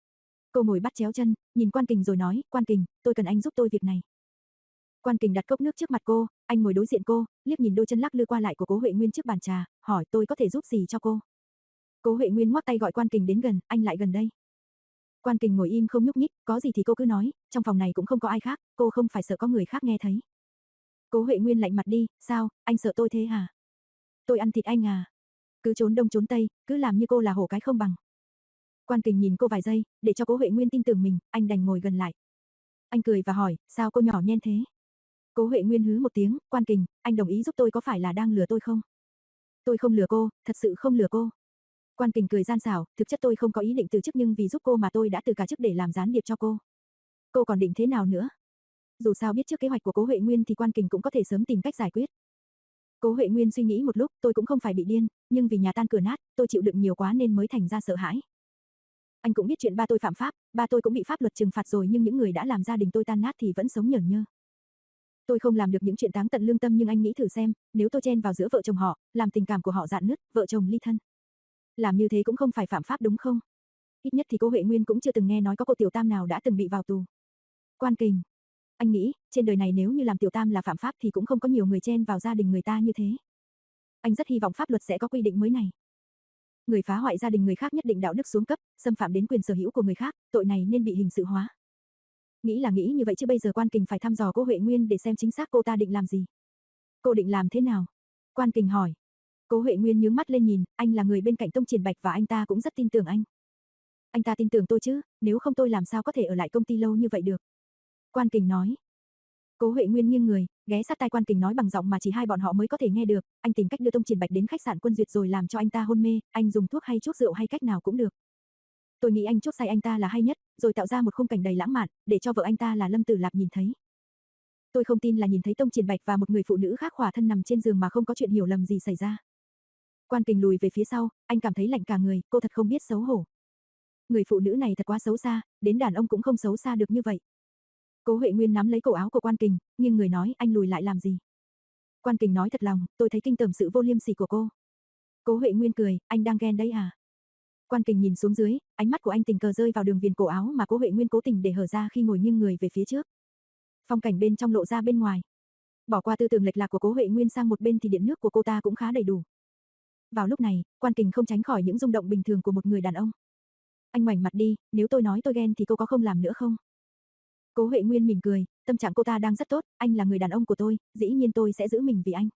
Cô ngồi bắt chéo chân, nhìn Quan Kình rồi nói, Quan Kình, tôi cần anh giúp tôi việc này. Quan Kình đặt cốc nước trước mặt cô, anh ngồi đối diện cô, liếc nhìn đôi chân lắc lư qua lại của Cố Huệ Nguyên trước bàn trà, hỏi tôi có thể giúp gì cho cô. Cố Huệ Nguyên ngoắc tay gọi Quan Kình đến gần, anh lại gần đây. Quan Kình ngồi im không nhúc nhích, có gì thì cô cứ nói, trong phòng này cũng không có ai khác, cô không phải sợ có người khác nghe thấy. Cố Huệ Nguyên lạnh mặt đi, sao, anh sợ tôi thế hả? Tôi ăn thịt anh à? Cứ trốn đông trốn tây, cứ làm như cô là hổ cái không bằng. Quan Kình nhìn cô vài giây, để cho Cố Huệ Nguyên tin tưởng mình, anh đành ngồi gần lại. Anh cười và hỏi, sao cô nhỏ nhen thế? Cố Huệ Nguyên hứ một tiếng, Quan Kình, anh đồng ý giúp tôi có phải là đang lừa tôi không? Tôi không lừa cô, thật sự không lừa cô. Quan Kình cười gian xảo, thực chất tôi không có ý định từ chức nhưng vì giúp cô mà tôi đã từ cả chức để làm gián điệp cho cô. Cô còn định thế nào nữa? Dù sao biết trước kế hoạch của Cố Huệ Nguyên thì Quan Kình cũng có thể sớm tìm cách giải quyết. Cố Huệ Nguyên suy nghĩ một lúc, tôi cũng không phải bị điên, nhưng vì nhà tan cửa nát, tôi chịu đựng nhiều quá nên mới thành ra sợ hãi. Anh cũng biết chuyện ba tôi phạm pháp, ba tôi cũng bị pháp luật trừng phạt rồi nhưng những người đã làm gia đình tôi tan nát thì vẫn sống nhởn nhơ. Tôi không làm được những chuyện táng tận lương tâm nhưng anh nghĩ thử xem, nếu tôi chen vào giữa vợ chồng họ, làm tình cảm của họ rạn nứt, vợ chồng ly thân. Làm như thế cũng không phải phạm pháp đúng không? Ít nhất thì Cố Huệ Nguyên cũng chưa từng nghe nói có cô tiểu tam nào đã từng bị vào tù. Quan Kình, anh nghĩ, trên đời này nếu như làm tiểu tam là phạm pháp thì cũng không có nhiều người chen vào gia đình người ta như thế. Anh rất hy vọng pháp luật sẽ có quy định mới này. Người phá hoại gia đình người khác nhất định đạo đức xuống cấp, xâm phạm đến quyền sở hữu của người khác, tội này nên bị hình sự hóa. Nghĩ là nghĩ như vậy chứ bây giờ Quan Kình phải thăm dò Cố Huệ Nguyên để xem chính xác cô ta định làm gì. Cô định làm thế nào? Quan Kình hỏi. Cố Huệ Nguyên nhướng mắt lên nhìn, anh là người bên cạnh Tông Triển Bạch và anh ta cũng rất tin tưởng anh. Anh ta tin tưởng tôi chứ, nếu không tôi làm sao có thể ở lại công ty lâu như vậy được. Quan Kình nói. Cố Huệ Nguyên nghiêng người, ghé sát tai Quan Kình nói bằng giọng mà chỉ hai bọn họ mới có thể nghe được, anh tìm cách đưa Tông Triển Bạch đến khách sạn Quân Duyệt rồi làm cho anh ta hôn mê, anh dùng thuốc hay chuốc rượu hay cách nào cũng được. Tôi nghĩ anh chuốc say anh ta là hay nhất, rồi tạo ra một khung cảnh đầy lãng mạn, để cho vợ anh ta là Lâm Tử Lạp nhìn thấy. Tôi không tin là nhìn thấy Tông Triển Bạch và một người phụ nữ khác khỏa thân nằm trên giường mà không có chuyện hiểu lầm gì xảy ra. Quan Kình lùi về phía sau, anh cảm thấy lạnh cả người, cô thật không biết xấu hổ. Người phụ nữ này thật quá xấu xa, đến đàn ông cũng không xấu xa được như vậy. Cố Huệ Nguyên nắm lấy cổ áo của Quan Kình, nhưng người nói, anh lùi lại làm gì? Quan Kình nói thật lòng, tôi thấy kinh tởm sự vô liêm sỉ của cô. Cố Huệ Nguyên cười, anh đang ghen đấy à? Quan Kình nhìn xuống dưới, ánh mắt của anh tình cờ rơi vào đường viền cổ áo mà Cố Huệ Nguyên cố tình để hở ra khi ngồi nghiêng người về phía trước. Phong cảnh bên trong lộ ra bên ngoài. Bỏ qua tư tưởng lệch lạc của Cố Huệ Nguyên sang một bên thì điện nước của cô ta cũng khá đầy đủ. Vào lúc này, Quan Kình không tránh khỏi những rung động bình thường của một người đàn ông. Anh ngoảnh mặt đi, nếu tôi nói tôi ghen thì cô có không làm nữa không? Cố Huệ Nguyên mỉm cười, tâm trạng cô ta đang rất tốt, anh là người đàn ông của tôi, dĩ nhiên tôi sẽ giữ mình vì anh.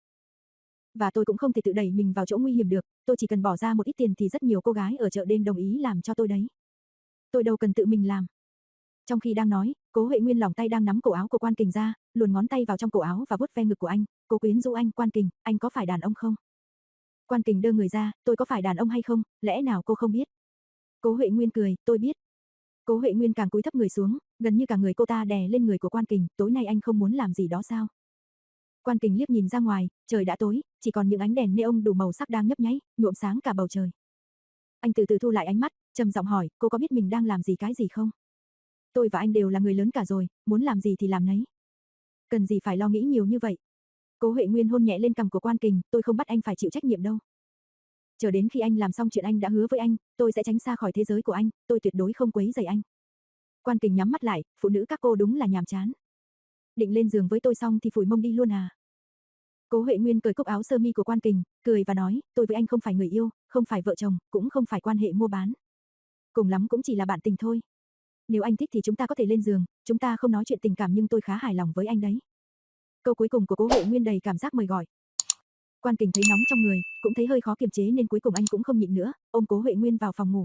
Và tôi cũng không thể tự đẩy mình vào chỗ nguy hiểm được, tôi chỉ cần bỏ ra một ít tiền thì rất nhiều cô gái ở chợ đêm đồng ý làm cho tôi đấy. Tôi đâu cần tự mình làm. Trong khi đang nói, Cố Huệ Nguyên lỏng tay đang nắm cổ áo của Quan Kình ra, luồn ngón tay vào trong cổ áo và vuốt ve ngực của anh, cô quyến rũ anh, Quan Kình, anh có phải đàn ông không? Quan Kình đơ người ra, tôi có phải đàn ông hay không, lẽ nào cô không biết? Cố Huệ Nguyên cười, tôi biết. Cố Huệ Nguyên càng cúi thấp người xuống, gần như cả người cô ta đè lên người của Quan Kình, tối nay anh không muốn làm gì đó sao? Quan Kình liếc nhìn ra ngoài, trời đã tối, chỉ còn những ánh đèn neon đủ màu sắc đang nhấp nháy, nhuộm sáng cả bầu trời. Anh từ từ thu lại ánh mắt, trầm giọng hỏi, cô có biết mình đang làm gì cái gì không? Tôi và anh đều là người lớn cả rồi, muốn làm gì thì làm nấy. Cần gì phải lo nghĩ nhiều như vậy? Cố Huệ Nguyên hôn nhẹ lên cằm của Quan Kình, tôi không bắt anh phải chịu trách nhiệm đâu. Chờ đến khi anh làm xong chuyện anh đã hứa với anh, tôi sẽ tránh xa khỏi thế giới của anh, tôi tuyệt đối không quấy rầy anh. Quan Kình nhắm mắt lại, phụ nữ các cô đúng là nhàm chán. Định lên giường với tôi xong thì phủi mông đi luôn à? Cố Huệ Nguyên cởi cúc áo sơ mi của Quan Kình, cười và nói, tôi với anh không phải người yêu, không phải vợ chồng, cũng không phải quan hệ mua bán. Cùng lắm cũng chỉ là bạn tình thôi. Nếu anh thích thì chúng ta có thể lên giường, chúng ta không nói chuyện tình cảm nhưng tôi khá hài lòng với anh đấy. Câu cuối cùng của Cố Huệ Nguyên đầy cảm giác mời gọi. Quan Kình thấy nóng trong người, cũng thấy hơi khó kiềm chế nên cuối cùng anh cũng không nhịn nữa, ôm Cố Huệ Nguyên vào phòng ngủ.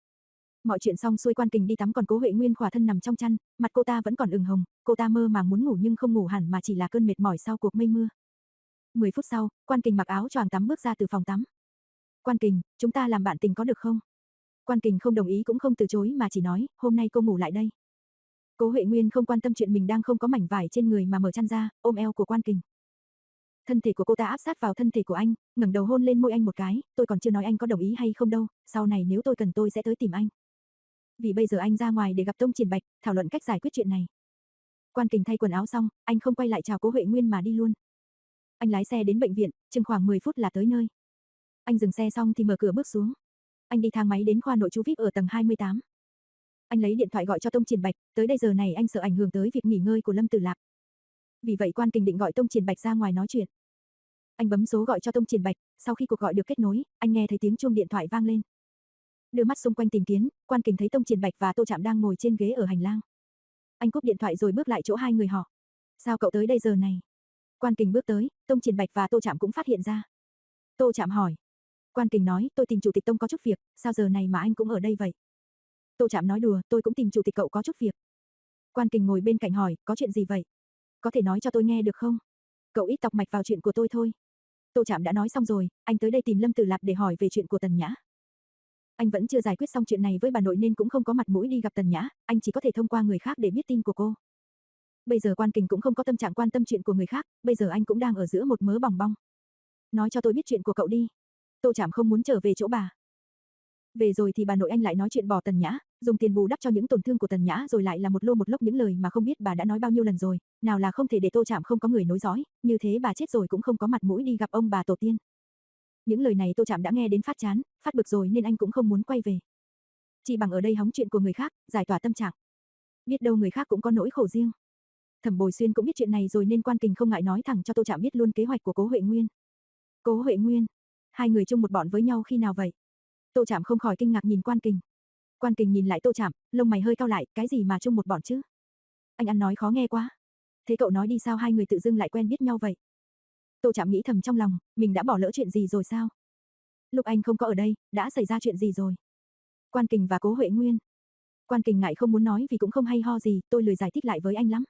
Mọi chuyện xong xuôi, Quan Kình đi tắm còn Cố Huệ Nguyên khỏa thân nằm trong chăn, mặt cô ta vẫn còn ửng hồng, cô ta mơ màng muốn ngủ nhưng không ngủ hẳn mà chỉ là cơn mệt mỏi sau cuộc mây mưa. mười phút sau, Quan Kình mặc áo choàng tắm bước ra từ phòng tắm. Quan Kình, chúng ta làm bạn tình có được không? Quan Kình không đồng ý cũng không từ chối mà chỉ nói, hôm nay cô ngủ lại đây. Cố Huệ Nguyên không quan tâm chuyện mình đang không có mảnh vải trên người mà mở chăn ra, ôm eo của Quan Kình. Thân thể của cô ta áp sát vào thân thể của anh, ngẩng đầu hôn lên môi anh một cái, tôi còn chưa nói anh có đồng ý hay không đâu, sau này nếu tôi cần tôi sẽ tới tìm anh. Vì bây giờ anh ra ngoài để gặp Tông Triển Bạch, thảo luận cách giải quyết chuyện này. Quan Kình thay quần áo xong, anh không quay lại chào Cố Huệ Nguyên mà đi luôn. Anh lái xe đến bệnh viện, chừng khoảng mười phút là tới nơi. Anh dừng xe xong thì mở cửa bước xuống. Anh đi thang máy đến khoa nội trú vi ai pi ở tầng hai mươi tám. Anh lấy điện thoại gọi cho Tông Triển Bạch, tới đây giờ này anh sợ ảnh hưởng tới việc nghỉ ngơi của Lâm Tử Lạp. Vì vậy Quan Kình định gọi Tông Triển Bạch ra ngoài nói chuyện. Anh bấm số gọi cho Tông Triển Bạch, sau khi cuộc gọi được kết nối, anh nghe thấy tiếng chuông điện thoại vang lên. Đưa mắt xung quanh tìm kiếm, Quan Kình thấy Tông Triển Bạch và Tô Trạm đang ngồi trên ghế ở hành lang. Anh cúp điện thoại rồi bước lại chỗ hai người họ. Sao cậu tới đây giờ này? Quan Kình bước tới, Tông Triển Bạch và Tô Trạm cũng phát hiện ra. Tô Trạm hỏi. Quan Kình nói, tôi tìm chủ tịch Tông có chút việc, sao giờ này mà anh cũng ở đây vậy? Tô Trạm nói đùa, tôi cũng tìm chủ tịch cậu có chút việc. Quan Kình ngồi bên cạnh hỏi, có chuyện gì vậy? Có thể nói cho tôi nghe được không? Cậu ít tọc mạch vào chuyện của tôi thôi. Tô Trạm đã nói xong rồi, anh tới đây tìm Lâm Tử Lạp để hỏi về chuyện của Tần Nhã. Anh vẫn chưa giải quyết xong chuyện này với bà nội nên cũng không có mặt mũi đi gặp Tần Nhã, anh chỉ có thể thông qua người khác để biết tin của cô. Bây giờ Quan Kình cũng không có tâm trạng quan tâm chuyện của người khác, bây giờ anh cũng đang ở giữa một mớ bòng bong. Nói cho tôi biết chuyện của cậu đi. Tô Trạm không muốn trở về chỗ bà. Về rồi thì bà nội anh lại nói chuyện bỏ Tần Nhã, dùng tiền bù đắp cho những tổn thương của Tần Nhã rồi lại là một lô một lốc những lời mà không biết bà đã nói bao nhiêu lần rồi, nào là không thể để Tô Trạm không có người nối dõi, như thế bà chết rồi cũng không có mặt mũi đi gặp ông bà tổ tiên. Những lời này Tô Trạm đã nghe đến phát chán, phát bực rồi nên anh cũng không muốn quay về. Chỉ bằng ở đây hóng chuyện của người khác, giải tỏa tâm trạng. Biết đâu người khác cũng có nỗi khổ riêng. Thẩm Bồi Xuyên cũng biết chuyện này rồi nên Quan Kình không ngại nói thẳng cho Tô Trạm biết luôn kế hoạch của Cố Huệ Nguyên. Cố Huệ Nguyên, hai người chung một bọn với nhau khi nào vậy? Tô Trạm không khỏi kinh ngạc nhìn Quan Kình. Quan Kình nhìn lại Tô Trạm, lông mày hơi cau lại, cái gì mà chung một bọn chứ? Anh ăn nói khó nghe quá. Thế cậu nói đi, sao hai người tự dưng lại quen biết nhau vậy? Tô Trạm nghĩ thầm trong lòng, mình đã bỏ lỡ chuyện gì rồi sao? Lúc anh không có ở đây, đã xảy ra chuyện gì rồi? Quan Kình và Cố Huệ Nguyên. Quan Kình ngại không muốn nói vì cũng không hay ho gì, tôi lười giải thích lại với anh lắm.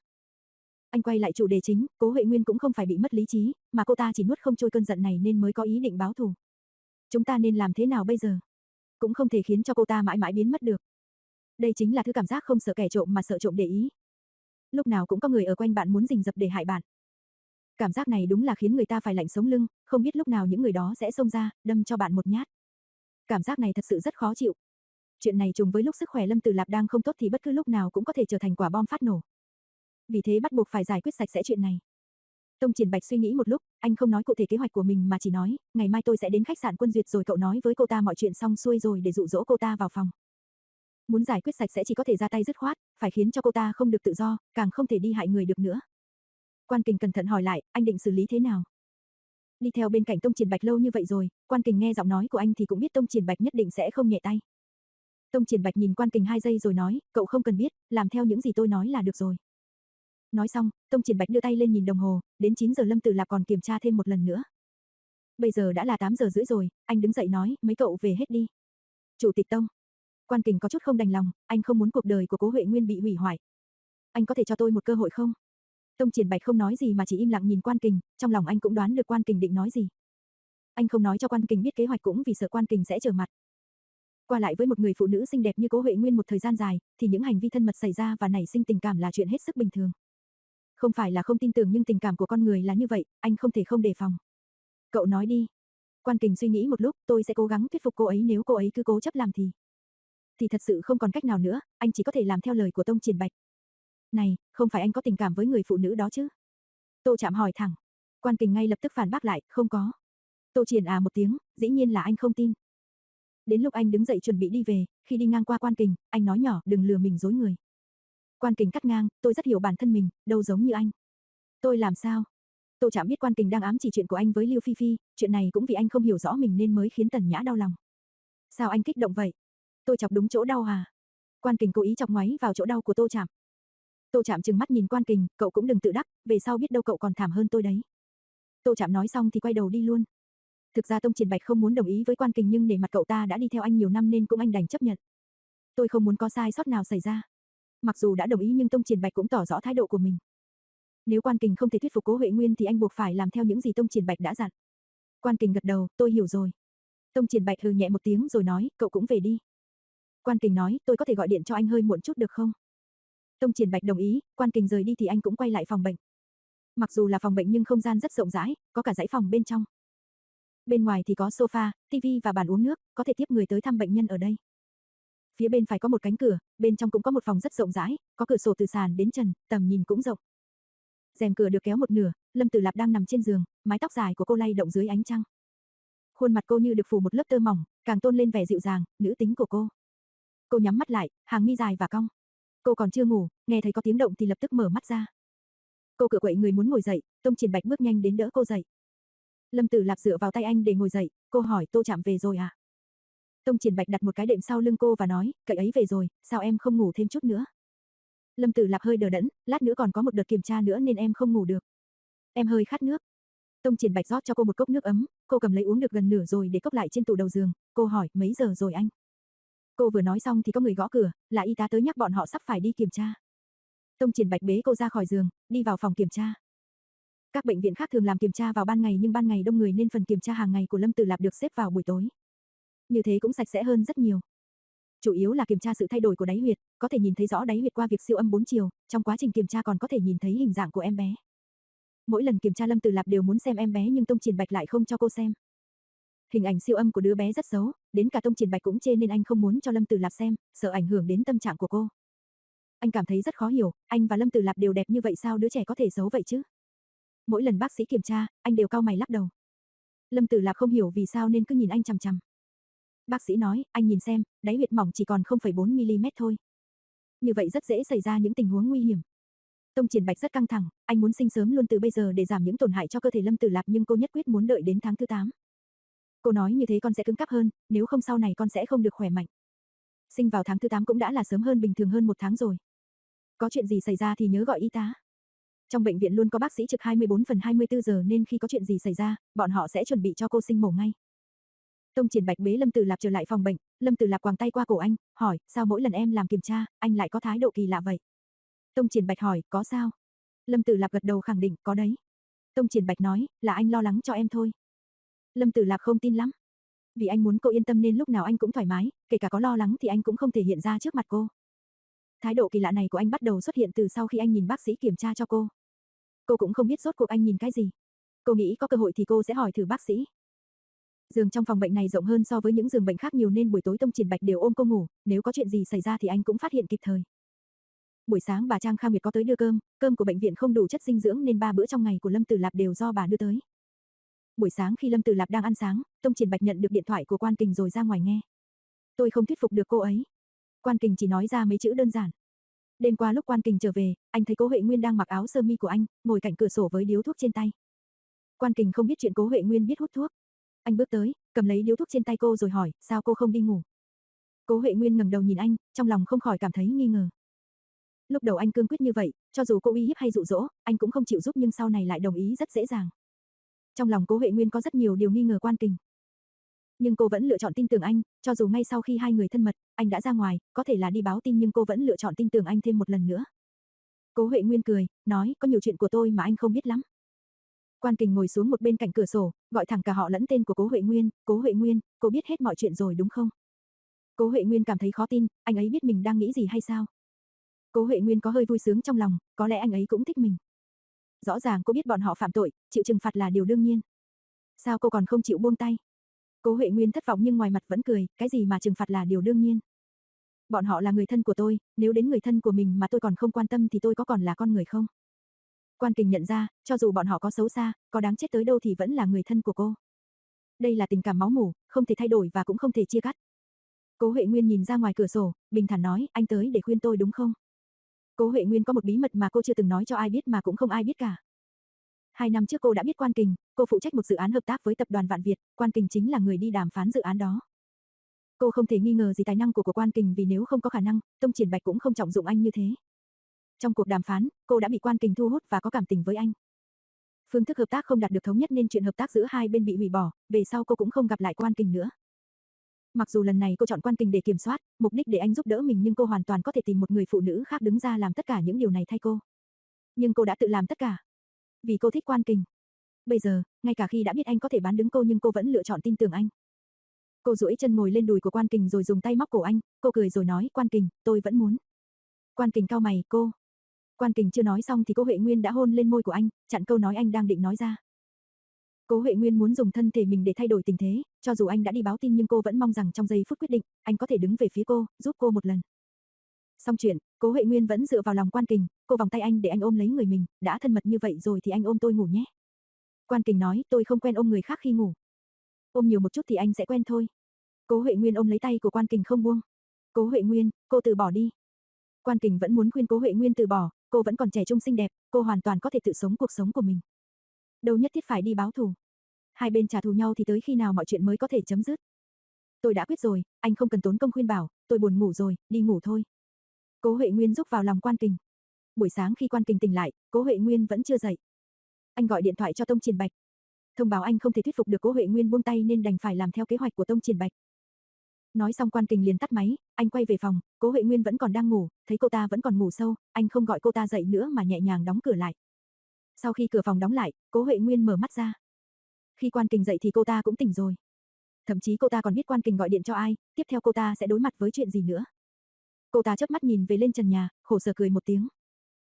Anh quay lại chủ đề chính, Cố Huệ Nguyên cũng không phải bị mất lý trí, mà cô ta chỉ nuốt không trôi cơn giận này nên mới có ý định báo thù. Chúng ta nên làm thế nào bây giờ? Cũng không thể khiến cho cô ta mãi mãi biến mất được. Đây chính là thứ cảm giác không sợ kẻ trộm mà sợ trộm để ý. Lúc nào cũng có người ở quanh bạn muốn rình rập để hại bạn. Cảm giác này đúng là khiến người ta phải lạnh sống lưng, không biết lúc nào những người đó sẽ xông ra, đâm cho bạn một nhát. Cảm giác này thật sự rất khó chịu. Chuyện này trùng với lúc sức khỏe Lâm Tử Lạp đang không tốt thì bất cứ lúc nào cũng có thể trở thành quả bom phát nổ. Vì thế bắt buộc phải giải quyết sạch sẽ chuyện này. Tông Triển Bạch suy nghĩ một lúc, anh không nói cụ thể kế hoạch của mình mà chỉ nói, ngày mai tôi sẽ đến khách sạn Quân Duyệt rồi cậu nói với cô ta mọi chuyện xong xuôi rồi để dụ dỗ cô ta vào phòng. Muốn giải quyết sạch sẽ chỉ có thể ra tay dứt khoát, phải khiến cho cô ta không được tự do, càng không thể đi hại người được nữa. Quan Kình cẩn thận hỏi lại, anh định xử lý thế nào? Đi theo bên cạnh Tông Triển Bạch lâu như vậy rồi, Quan Kình nghe giọng nói của anh thì cũng biết Tông Triển Bạch nhất định sẽ không nhẹ tay. Tông Triển Bạch nhìn Quan Kình hai giây rồi nói, cậu không cần biết, làm theo những gì tôi nói là được rồi. Nói xong, Tông Triển Bạch đưa tay lên nhìn đồng hồ, đến chín giờ Lâm Tử Lạp còn kiểm tra thêm một lần nữa. Bây giờ đã là tám giờ rưỡi rồi, anh đứng dậy nói, mấy cậu về hết đi. Chủ tịch Tông. Quan Kình có chút không đành lòng, anh không muốn cuộc đời của Cố Huệ Nguyên bị hủy hoại. Anh có thể cho tôi một cơ hội không? Tông Triển Bạch không nói gì mà chỉ im lặng nhìn Quan Kình, trong lòng anh cũng đoán được Quan Kình định nói gì. Anh không nói cho Quan Kình biết kế hoạch cũng vì sợ Quan Kình sẽ trở mặt. Qua lại với một người phụ nữ xinh đẹp như Cố Huệ Nguyên một thời gian dài, thì những hành vi thân mật xảy ra và nảy sinh tình cảm là chuyện hết sức bình thường. Không phải là không tin tưởng nhưng tình cảm của con người là như vậy, anh không thể không đề phòng. Cậu nói đi. Quan Kình suy nghĩ một lúc, tôi sẽ cố gắng thuyết phục cô ấy, nếu cô ấy cứ cố chấp làm thì... Thì thật sự không còn cách nào nữa, anh chỉ có thể làm theo lời của Tông Triển Bạch. Này, không phải anh có tình cảm với người phụ nữ đó chứ? Tô Trạm hỏi thẳng. Quan Kình ngay lập tức phản bác lại, không có. Tô Triển à một tiếng, dĩ nhiên là anh không tin. Đến lúc anh đứng dậy chuẩn bị đi về, khi đi ngang qua Quan Kình, anh nói nhỏ, đừng lừa mình dối người. Quan Kình cắt ngang, tôi rất hiểu bản thân mình, đâu giống như anh. Tôi làm sao? Tô Trạm biết Quan Kình đang ám chỉ chuyện của anh với Lưu Phi Phi, chuyện này cũng vì anh không hiểu rõ mình nên mới khiến Tần Nhã đau lòng. Sao anh kích động vậy? Tôi chọc đúng chỗ đau à? Quan Kình cố ý chọc ngoáy vào chỗ đau của Tô Trạm. Tô Trạm trừng mắt nhìn Quan Kình, cậu cũng đừng tự đắc, về sau biết đâu cậu còn thảm hơn tôi đấy. Tô Trạm nói xong thì quay đầu đi luôn. Thực ra Tông Triển Bạch không muốn đồng ý với Quan Kình nhưng nể mặt cậu ta đã đi theo anh nhiều năm nên cũng anh đành chấp nhận. Tôi không muốn có sai sót nào xảy ra. Mặc dù đã đồng ý nhưng Tông Triển Bạch cũng tỏ rõ thái độ của mình. Nếu Quan Kình không thể thuyết phục Cố Huệ Nguyên thì anh buộc phải làm theo những gì Tông Triển Bạch đã dặn. Quan Kình gật đầu, tôi hiểu rồi. Tông Triển Bạch hừ nhẹ một tiếng rồi nói, cậu cũng về đi. Quan Kình nói, tôi có thể gọi điện cho anh hơi muộn chút được không? Tông Triển Bạch đồng ý, Quan Kình rời đi thì anh cũng quay lại phòng bệnh. Mặc dù là phòng bệnh nhưng không gian rất rộng rãi, có cả dãy phòng bên trong. Bên ngoài thì có sofa, tivi và bàn uống nước, có thể tiếp người tới thăm bệnh nhân ở đây. Phía bên phải có một cánh cửa, bên trong cũng có một phòng rất rộng rãi, có cửa sổ từ sàn đến trần, tầm nhìn cũng rộng. Rèm cửa được kéo một nửa, Lâm Tử Lạp đang nằm trên giường, mái tóc dài của cô lay động dưới ánh trăng. Khuôn mặt cô như được phủ một lớp tơ mỏng, càng tôn lên vẻ dịu dàng, nữ tính của cô. Cô nhắm mắt lại, hàng mi dài và cong. Cô còn chưa ngủ, nghe thấy có tiếng động thì lập tức mở mắt ra. Cô cựa quậy người muốn ngồi dậy, Tông Triển Bạch bước nhanh đến đỡ cô dậy. Lâm Tử Lạp dựa vào tay anh để ngồi dậy, cô hỏi Tô Trạm về rồi à? Tông Triển Bạch đặt một cái đệm sau lưng cô và nói, cậy ấy về rồi, sao em không ngủ thêm chút nữa? Lâm Tử Lạp hơi đờ đẫn, lát nữa còn có một đợt kiểm tra nữa nên em không ngủ được. Em hơi khát nước. Tông Triển Bạch rót cho cô một cốc nước ấm, cô cầm lấy uống được gần nửa rồi để cốc lại trên tủ đầu giường, cô hỏi, mấy giờ rồi anh? Cô vừa nói xong thì có người gõ cửa, là y tá tới nhắc bọn họ sắp phải đi kiểm tra. Tông Triển Bạch bế cô ra khỏi giường, đi vào phòng kiểm tra. Các bệnh viện khác thường làm kiểm tra vào ban ngày nhưng ban ngày đông người nên phần kiểm tra hàng ngày của Lâm Tử Lạp được xếp vào buổi tối. Như thế cũng sạch sẽ hơn rất nhiều. Chủ yếu là kiểm tra sự thay đổi của đáy huyệt, có thể nhìn thấy rõ đáy huyệt qua việc siêu âm bốn chiều, trong quá trình kiểm tra còn có thể nhìn thấy hình dạng của em bé. Mỗi lần kiểm tra Lâm Tử Lạp đều muốn xem em bé nhưng Tông Triển Bạch lại không cho cô xem. Hình ảnh siêu âm của đứa bé rất xấu, đến cả Tông Triển Bạch cũng chê nên anh không muốn cho Lâm Tử Lạp xem, sợ ảnh hưởng đến tâm trạng của cô. Anh cảm thấy rất khó hiểu, anh và Lâm Tử Lạp đều đẹp như vậy sao đứa trẻ có thể xấu vậy chứ? Mỗi lần bác sĩ kiểm tra, anh đều cau mày lắc đầu. Lâm Tử Lạp không hiểu vì sao nên cứ nhìn anh chằm chằm. Bác sĩ nói, anh nhìn xem, đáy huyệt mỏng chỉ còn không phẩy bốn mi li mét thôi. Như vậy rất dễ xảy ra những tình huống nguy hiểm. Tông Triển Bạch rất căng thẳng, anh muốn sinh sớm luôn từ bây giờ để giảm những tổn hại cho cơ thể Lâm Tử Lạp nhưng cô nhất quyết muốn đợi đến tháng thứ tám. Cô nói như thế con sẽ cứng cáp hơn, nếu không sau này con sẽ không được khỏe mạnh. Sinh vào tháng thứ tám cũng đã là sớm hơn bình thường hơn một tháng rồi. Có chuyện gì xảy ra thì nhớ gọi y tá. Trong bệnh viện luôn có bác sĩ trực hai mươi bốn phần hai mươi tư giờ nên khi có chuyện gì xảy ra, bọn họ sẽ chuẩn bị cho cô sinh mổ ngay. Tông Triển Bạch bế Lâm Tử Lạp trở lại phòng bệnh, Lâm Tử Lạp quàng tay qua cổ anh, hỏi, sao mỗi lần em làm kiểm tra, anh lại có thái độ kỳ lạ vậy? Tông Triển Bạch hỏi, có sao? Lâm Tử Lạp gật đầu khẳng định, có đấy. Tông Triển Bạch nói, là anh lo lắng cho em thôi. Lâm Tử Lạp không tin lắm. Vì anh muốn cô yên tâm nên lúc nào anh cũng thoải mái, kể cả có lo lắng thì anh cũng không thể hiện ra trước mặt cô. Thái độ kỳ lạ này của anh bắt đầu xuất hiện từ sau khi anh nhìn bác sĩ kiểm tra cho cô. Cô cũng không biết rốt cuộc anh nhìn cái gì. Cô nghĩ có cơ hội thì cô sẽ hỏi thử bác sĩ. Giường trong phòng bệnh này rộng hơn so với những giường bệnh khác nhiều nên buổi tối Tông Triển Bạch đều ôm cô ngủ, nếu có chuyện gì xảy ra thì anh cũng phát hiện kịp thời. Buổi sáng bà Trang Kha Nguyệt có tới đưa cơm, cơm của bệnh viện không đủ chất dinh dưỡng nên ba bữa trong ngày của Lâm Tử Lạp đều do bà đưa tới. Buổi sáng khi Lâm Tử Lạp đang ăn sáng, Tông Triển Bạch nhận được điện thoại của Quan Kình rồi ra ngoài nghe. Tôi không thuyết phục được cô ấy. Quan Kình chỉ nói ra mấy chữ đơn giản. Đêm qua lúc Quan Kình trở về, anh thấy Cố Huệ Nguyên đang mặc áo sơ mi của anh, ngồi cạnh cửa sổ với điếu thuốc trên tay. Quan Kình không biết chuyện Cố Huệ Nguyên biết hút thuốc. Anh bước tới, cầm lấy điếu thuốc trên tay cô rồi hỏi, sao cô không đi ngủ? Cố Huệ Nguyên ngẩng đầu nhìn anh, trong lòng không khỏi cảm thấy nghi ngờ. Lúc đầu anh cương quyết như vậy, cho dù cô uy hiếp hay dụ dỗ, anh cũng không chịu giúp nhưng sau này lại đồng ý rất dễ dàng. Trong lòng Cố Huệ Nguyên có rất nhiều điều nghi ngờ Quan Kình. Nhưng cô vẫn lựa chọn tin tưởng anh, cho dù ngay sau khi hai người thân mật, anh đã ra ngoài, có thể là đi báo tin nhưng cô vẫn lựa chọn tin tưởng anh thêm một lần nữa. Cố Huệ Nguyên cười, nói, có nhiều chuyện của tôi mà anh không biết lắm. Quan Kình ngồi xuống một bên cạnh cửa sổ, gọi thẳng cả họ lẫn tên của Cố Huệ Nguyên, Cố Huệ Nguyên, cô biết hết mọi chuyện rồi đúng không? Cố Huệ Nguyên cảm thấy khó tin, anh ấy biết mình đang nghĩ gì hay sao? Cố Huệ Nguyên có hơi vui sướng trong lòng, có lẽ anh ấy cũng thích mình. Rõ ràng cô biết bọn họ phạm tội, chịu trừng phạt là điều đương nhiên. Sao cô còn không chịu buông tay? Cố Huệ Nguyên thất vọng nhưng ngoài mặt vẫn cười, cái gì mà trừng phạt là điều đương nhiên. Bọn họ là người thân của tôi, nếu đến người thân của mình mà tôi còn không quan tâm thì tôi có còn là con người không? Quan Kình nhận ra, cho dù bọn họ có xấu xa, có đáng chết tới đâu thì vẫn là người thân của cô. Đây là tình cảm máu mủ, không thể thay đổi và cũng không thể chia cắt. Cố Huệ Nguyên nhìn ra ngoài cửa sổ, bình thản nói, anh tới để khuyên tôi đúng không? Cố Huệ Nguyên có một bí mật mà cô chưa từng nói cho ai biết mà cũng không ai biết cả. Hai năm trước cô đã biết Quan Kình, cô phụ trách một dự án hợp tác với tập đoàn Vạn Việt, Quan Kình chính là người đi đàm phán dự án đó. Cô không thể nghi ngờ gì tài năng của của Quan Kình vì nếu không có khả năng, Tông Triển Bạch cũng không trọng dụng anh như thế. Trong cuộc đàm phán, cô đã bị Quan Kình thu hút và có cảm tình với anh. Phương thức hợp tác không đạt được thống nhất nên chuyện hợp tác giữa hai bên bị hủy bỏ, về sau cô cũng không gặp lại Quan Kình nữa. Mặc dù lần này cô chọn Quan Kình để kiểm soát, mục đích để anh giúp đỡ mình nhưng cô hoàn toàn có thể tìm một người phụ nữ khác đứng ra làm tất cả những điều này thay cô. Nhưng cô đã tự làm tất cả. Vì cô thích Quan Kình. Bây giờ, ngay cả khi đã biết anh có thể bán đứng cô nhưng cô vẫn lựa chọn tin tưởng anh. Cô duỗi chân ngồi lên đùi của Quan Kình rồi dùng tay móc cổ anh, cô cười rồi nói, Quan Kình, tôi vẫn muốn. Quan Kình cau mày, cô. Quan Kình chưa nói xong thì Cố Huệ Nguyên đã hôn lên môi của anh, chặn câu nói anh đang định nói ra. Cố Huệ Nguyên muốn dùng thân thể mình để thay đổi tình thế, cho dù anh đã đi báo tin nhưng cô vẫn mong rằng trong giây phút quyết định, anh có thể đứng về phía cô, giúp cô một lần. Xong chuyện, Cố Huệ Nguyên vẫn dựa vào lòng Quan Kình, cô vòng tay anh để anh ôm lấy người mình, đã thân mật như vậy rồi thì anh ôm tôi ngủ nhé. Quan Kình nói, tôi không quen ôm người khác khi ngủ. Ôm nhiều một chút thì anh sẽ quen thôi. Cố Huệ Nguyên ôm lấy tay của Quan Kình không buông. Cố Huệ Nguyên, cô từ bỏ đi. Quan Kình vẫn muốn khuyên Cố Huệ Nguyên từ bỏ, cô vẫn còn trẻ trung xinh đẹp, cô hoàn toàn có thể tự sống cuộc sống của mình. Đâu nhất thiết phải đi báo thù. Hai bên trả thù nhau thì tới khi nào mọi chuyện mới có thể chấm dứt. Tôi đã quyết rồi, anh không cần tốn công khuyên bảo, tôi buồn ngủ rồi, đi ngủ thôi. Cố Huệ Nguyên rúc vào lòng Quan Kình. Buổi sáng khi Quan Kình tỉnh lại, Cố Huệ Nguyên vẫn chưa dậy. Anh gọi điện thoại cho Tông Triển Bạch. Thông báo anh không thể thuyết phục được Cố Huệ Nguyên buông tay nên đành phải làm theo kế hoạch của Tông Triển Bạch. Nói xong Quan Kình liền tắt máy, anh quay về phòng, Cố Huệ Nguyên vẫn còn đang ngủ, thấy cô ta vẫn còn ngủ sâu, anh không gọi cô ta dậy nữa mà nhẹ nhàng đóng cửa lại. Sau khi cửa phòng đóng lại, Cố Huệ Nguyên mở mắt ra. Khi Quan Kình dậy thì cô ta cũng tỉnh rồi. Thậm chí cô ta còn biết Quan Kình gọi điện cho ai, tiếp theo cô ta sẽ đối mặt với chuyện gì nữa. Cô ta chớp mắt nhìn về lên trần nhà, khổ sở cười một tiếng.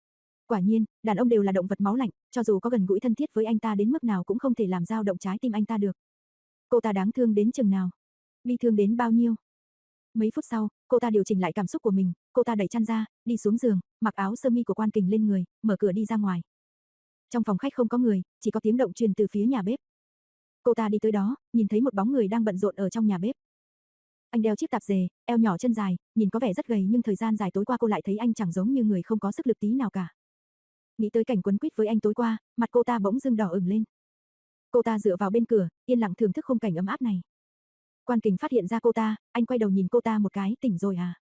Quả nhiên, đàn ông đều là động vật máu lạnh, cho dù có gần gũi thân thiết với anh ta đến mức nào cũng không thể làm dao động trái tim anh ta được. Cô ta đáng thương đến chừng nào? Bi thương đến bao nhiêu? Mấy phút sau, cô ta điều chỉnh lại cảm xúc của mình, cô ta đẩy chăn ra, đi xuống giường, mặc áo sơ mi của Quan Kình lên người, mở cửa đi ra ngoài. Trong phòng khách không có người, chỉ có tiếng động truyền từ phía nhà bếp. Cô ta đi tới đó, nhìn thấy một bóng người đang bận rộn ở trong nhà bếp. Anh đeo chiếc tạp dề, eo nhỏ chân dài, nhìn có vẻ rất gầy nhưng thời gian dài tối qua cô lại thấy anh chẳng giống như người không có sức lực tí nào cả. Nghĩ tới cảnh quấn quýt với anh tối qua, mặt cô ta bỗng dưng đỏ ửng lên. Cô ta dựa vào bên cửa, yên lặng thưởng thức khung cảnh ấm áp này. Quan Kình phát hiện ra cô ta, anh quay đầu nhìn cô ta một cái, tỉnh rồi à?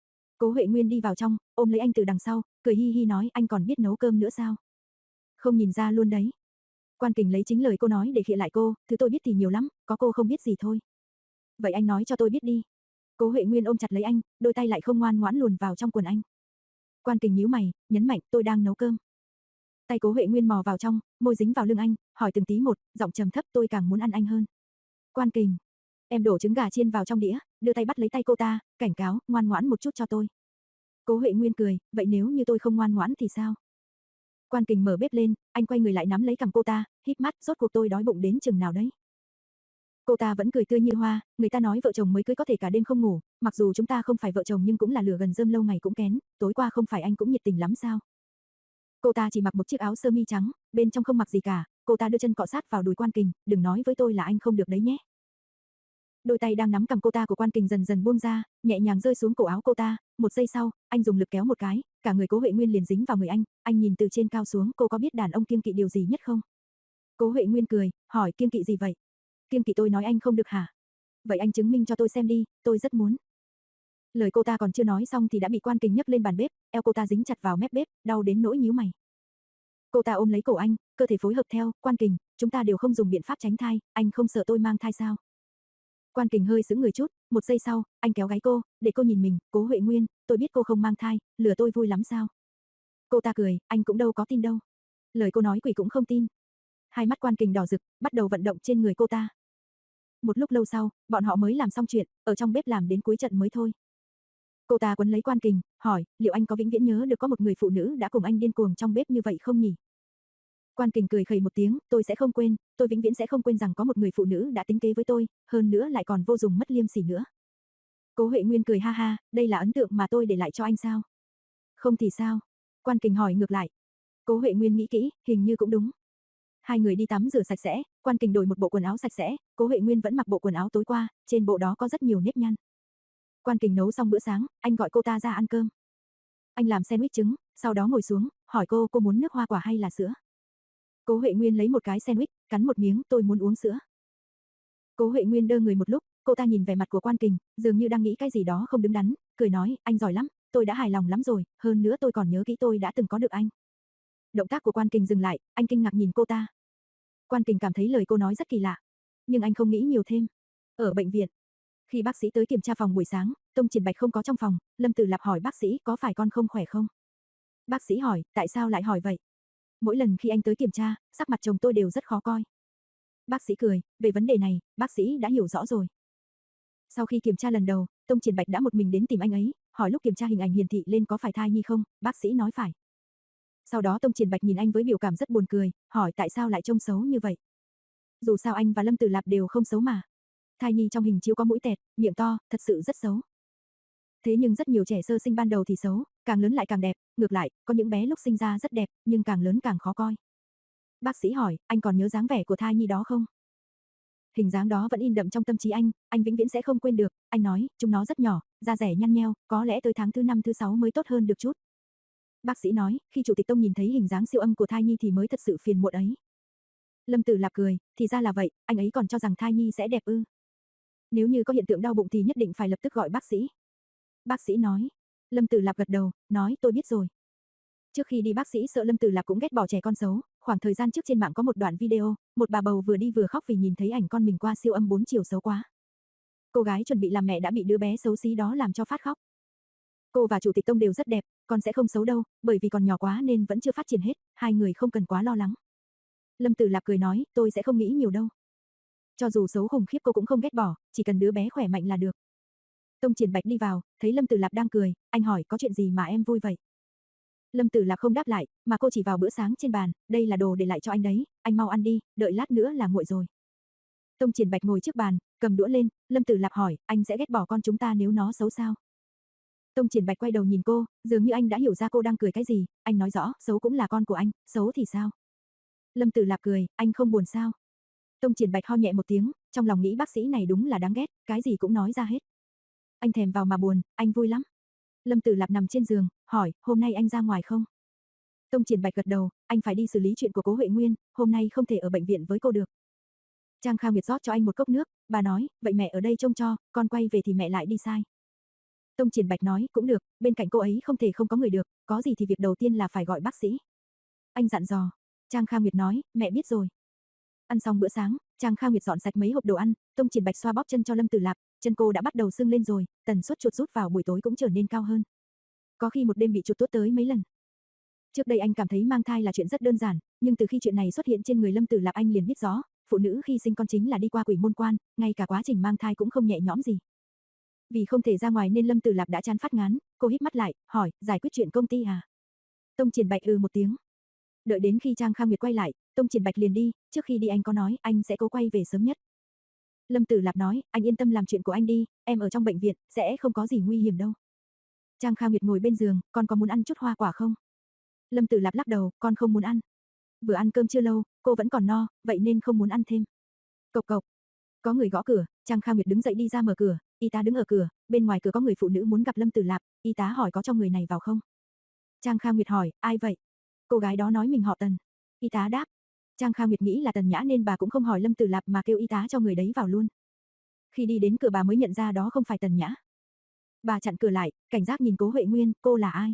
Cố Huệ Nguyên đi vào trong, ôm lấy anh từ đằng sau, cười hi hi nói, anh còn biết nấu cơm nữa sao? Không nhìn ra luôn đấy. Quan Kình lấy chính lời cô nói để khịa lại cô, thứ tôi biết thì nhiều lắm, có cô không biết gì thôi. Vậy anh nói cho tôi biết đi. Cố Huệ Nguyên ôm chặt lấy anh, đôi tay lại không ngoan ngoãn luồn vào trong quần anh. Quan Kình nhíu mày, nhấn mạnh, tôi đang nấu cơm. Tay Cố Huệ Nguyên mò vào trong, môi dính vào lưng anh, hỏi từng tí một, giọng trầm thấp, tôi càng muốn ăn anh hơn. Quan Kình, em đổ trứng gà chiên vào trong đĩa, đưa tay bắt lấy tay cô ta, cảnh cáo, ngoan ngoãn một chút cho tôi. Cố Huệ Nguyên cười, vậy nếu như tôi không ngoan ngoãn thì sao? Quan Kình mở bếp lên, anh quay người lại nắm lấy cằm cô ta, híp mắt, rốt cuộc tôi đói bụng đến chừng nào đấy. Cô ta vẫn cười tươi như hoa, người ta nói vợ chồng mới cưới có thể cả đêm không ngủ, mặc dù chúng ta không phải vợ chồng nhưng cũng là lửa gần rơm lâu ngày cũng kén, tối qua không phải anh cũng nhiệt tình lắm sao? Cô ta chỉ mặc một chiếc áo sơ mi trắng, bên trong không mặc gì cả, cô ta đưa chân cọ sát vào đùi Quan Kình, đừng nói với tôi là anh không được đấy nhé. Đôi tay đang nắm cằm cô ta của Quan Kình dần dần buông ra, nhẹ nhàng rơi xuống cổ áo cô ta, một giây sau, anh dùng lực kéo một cái, cả người Cố Huệ Nguyên liền dính vào người anh, anh nhìn từ trên cao xuống, cô có biết đàn ông kiêng kỵ điều gì nhất không? Cố Huệ Nguyên cười, hỏi kiêng kỵ gì vậy? Kiêng kỵ tôi nói anh không được hả? Vậy anh chứng minh cho tôi xem đi, tôi rất muốn. Lời cô ta còn chưa nói xong thì đã bị Quan Kình nhấc lên bàn bếp, eo cô ta dính chặt vào mép bếp, đau đến nỗi nhíu mày. Cô ta ôm lấy cổ anh, cơ thể phối hợp theo, Quan Kình, chúng ta đều không dùng biện pháp tránh thai, anh không sợ tôi mang thai sao? Quan Kình hơi sững người chút, một giây sau, anh kéo gáy cô, để cô nhìn mình, Cố Huệ Nguyên, tôi biết cô không mang thai, lừa tôi vui lắm sao? Cô ta cười, anh cũng đâu có tin đâu. Lời cô nói quỷ cũng không tin. Hai mắt Quan Kình đỏ rực, bắt đầu vận động trên người cô ta. Một lúc lâu sau, bọn họ mới làm xong chuyện, ở trong bếp làm đến cuối trận mới thôi. Cô ta quấn lấy Quan Kình, hỏi, liệu anh có vĩnh viễn nhớ được có một người phụ nữ đã cùng anh điên cuồng trong bếp như vậy không nhỉ? Quan Kình cười khẩy một tiếng, tôi sẽ không quên, tôi vĩnh viễn sẽ không quên rằng có một người phụ nữ đã tính kế với tôi, hơn nữa lại còn vô dụng mất liêm sỉ nữa. Cố Huệ Nguyên cười ha ha, đây là ấn tượng mà tôi để lại cho anh sao? Không thì sao? Quan Kình hỏi ngược lại. Cố Huệ Nguyên nghĩ kỹ, hình như cũng đúng. Hai người đi tắm rửa sạch sẽ, Quan Kình đổi một bộ quần áo sạch sẽ, Cố Huệ Nguyên vẫn mặc bộ quần áo tối qua, trên bộ đó có rất nhiều nếp nhăn. Quan Kình nấu xong bữa sáng, anh gọi cô ta ra ăn cơm. Anh làm sandwich trứng, sau đó ngồi xuống, hỏi cô cô muốn nước hoa quả hay là sữa. Cố Huệ Nguyên lấy một cái sandwich, cắn một miếng, tôi muốn uống sữa. Cố Huệ Nguyên đơ người một lúc, cô ta nhìn vẻ mặt của Quan Kình, dường như đang nghĩ cái gì đó không đứng đắn, cười nói, anh giỏi lắm, tôi đã hài lòng lắm rồi, hơn nữa tôi còn nhớ kỹ tôi đã từng có được anh. Động tác của Quan Kình dừng lại, anh kinh ngạc nhìn cô ta. Quan Kình cảm thấy lời cô nói rất kỳ lạ, nhưng anh không nghĩ nhiều thêm. Ở bệnh viện, khi bác sĩ tới kiểm tra phòng buổi sáng, Tông Triển Bạch không có trong phòng, Lâm Tử Lạp hỏi bác sĩ có phải con không khỏe không? Bác sĩ hỏi, tại sao lại hỏi vậy? Mỗi lần khi anh tới kiểm tra, sắc mặt chồng tôi đều rất khó coi. Bác sĩ cười, về vấn đề này, bác sĩ đã hiểu rõ rồi. Sau khi kiểm tra lần đầu, Tông Triển Bạch đã một mình đến tìm anh ấy, hỏi lúc kiểm tra hình ảnh hiển thị lên có phải thai nhi không, bác sĩ nói phải. Sau đó Tông Triển Bạch nhìn anh với biểu cảm rất buồn cười, hỏi tại sao lại trông xấu như vậy. Dù sao anh và Lâm Tử Lạp đều không xấu mà. Thai nhi trong hình chiếu có mũi tẹt, miệng to, thật sự rất xấu. Thế nhưng rất nhiều trẻ sơ sinh ban đầu thì xấu, càng lớn lại càng đẹp, ngược lại, có những bé lúc sinh ra rất đẹp, nhưng càng lớn càng khó coi. Bác sĩ hỏi, anh còn nhớ dáng vẻ của thai nhi đó không? Hình dáng đó vẫn in đậm trong tâm trí anh, anh vĩnh viễn sẽ không quên được, anh nói, chúng nó rất nhỏ, da rẻ nhăn nheo, có lẽ tới tháng thứ năm thứ sáu mới tốt hơn được chút. Bác sĩ nói, khi Chủ tịch Tông nhìn thấy hình dáng siêu âm của thai nhi thì mới thật sự phiền muộn ấy. Lâm Tử Lạp cười, thì ra là vậy, anh ấy còn cho rằng thai nhi sẽ đẹp ư? Nếu như có hiện tượng đau bụng thì nhất định phải lập tức gọi bác sĩ. Bác sĩ nói. Lâm Tử Lạp gật đầu, nói tôi biết rồi. Trước khi đi bác sĩ sợ Lâm Tử Lạp cũng ghét bỏ trẻ con xấu, khoảng thời gian trước trên mạng có một đoạn video, một bà bầu vừa đi vừa khóc vì nhìn thấy ảnh con mình qua siêu âm bốn chiều xấu quá. Cô gái chuẩn bị làm mẹ đã bị đứa bé xấu xí đó làm cho phát khóc. Cô và Chủ tịch Tông đều rất đẹp, con sẽ không xấu đâu, bởi vì còn nhỏ quá nên vẫn chưa phát triển hết, hai người không cần quá lo lắng. Lâm Tử Lạp cười nói, tôi sẽ không nghĩ nhiều đâu. Cho dù xấu khủng khiếp cô cũng không ghét bỏ, chỉ cần đứa bé khỏe mạnh là được. Tông Triển Bạch đi vào, thấy Lâm Tử Lạp đang cười, anh hỏi có chuyện gì mà em vui vậy? Lâm Tử Lạp không đáp lại, mà cô chỉ vào bữa sáng trên bàn, đây là đồ để lại cho anh đấy, anh mau ăn đi, đợi lát nữa là nguội rồi. Tông Triển Bạch ngồi trước bàn, cầm đũa lên, Lâm Tử Lạp hỏi, anh sẽ ghét bỏ con chúng ta nếu nó xấu sao? Tông Triển Bạch quay đầu nhìn cô, dường như anh đã hiểu ra cô đang cười cái gì, anh nói rõ, xấu cũng là con của anh, xấu thì sao? Lâm Tử Lạp cười, anh không buồn sao? Tông Triển Bạch ho nhẹ một tiếng, trong lòng nghĩ bác sĩ này đúng là đáng ghét, cái gì cũng nói ra hết. Anh thèm vào mà buồn, anh vui lắm. Lâm Tử Lạp nằm trên giường, hỏi, hôm nay anh ra ngoài không? Tông Triển Bạch gật đầu, anh phải đi xử lý chuyện của Cố Huệ Nguyên, hôm nay không thể ở bệnh viện với cô được. Trang Kha Nguyệt rót cho anh một cốc nước, bà nói, vậy mẹ ở đây trông cho, con quay về thì mẹ lại đi sai. Tông Triển Bạch nói, cũng được, bên cạnh cô ấy không thể không có người được, có gì thì việc đầu tiên là phải gọi bác sĩ. Anh dặn dò. Trang Kha Nguyệt nói, mẹ biết rồi. Ăn xong bữa sáng, Trang Kha Nguyệt dọn sạch mấy hộp đồ ăn, Tông Triển Bạch xoa bóp chân cho Lâm Tử Lạp, chân cô đã bắt đầu sưng lên rồi, tần suất chuột rút vào buổi tối cũng trở nên cao hơn. Có khi một đêm bị chuột tuốt tới mấy lần. Trước đây anh cảm thấy mang thai là chuyện rất đơn giản, nhưng từ khi chuyện này xuất hiện trên người Lâm Tử Lạp anh liền biết rõ, phụ nữ khi sinh con chính là đi qua quỷ môn quan, ngay cả quá trình mang thai cũng không nhẹ nhõm gì. Vì không thể ra ngoài nên Lâm Tử Lạp đã chán phát ngán, cô híp mắt lại, hỏi, giải quyết chuyện công ty à? Tông Triển Bạch ừ một tiếng. Đợi đến khi Trang Kha Nguyệt quay lại, Tông Triển Bạch liền đi, trước khi đi anh có nói, anh sẽ cố quay về sớm nhất. Lâm Tử Lạp nói, anh yên tâm làm chuyện của anh đi, em ở trong bệnh viện, sẽ không có gì nguy hiểm đâu. Trang Kha Nguyệt ngồi bên giường, con có muốn ăn chút hoa quả không? Lâm Tử Lạp lắc đầu, con không muốn ăn. Vừa ăn cơm chưa lâu, cô vẫn còn no, vậy nên không muốn ăn thêm. Cộc cộc. Có người gõ cửa, Trang Kha Nguyệt đứng dậy đi ra mở cửa, y tá đứng ở cửa, bên ngoài cửa có người phụ nữ muốn gặp Lâm Tử Lạp, y tá hỏi có cho người này vào không? Trang Kha Nguyệt hỏi, ai vậy? Cô gái đó nói mình họ Tần. Y tá đáp. Trang Kha Nguyệt nghĩ là Tần Nhã nên bà cũng không hỏi Lâm Tử Lạp mà kêu y tá cho người đấy vào luôn. Khi đi đến cửa bà mới nhận ra đó không phải Tần Nhã. Bà chặn cửa lại, cảnh giác nhìn Cố Huệ Nguyên, cô là ai?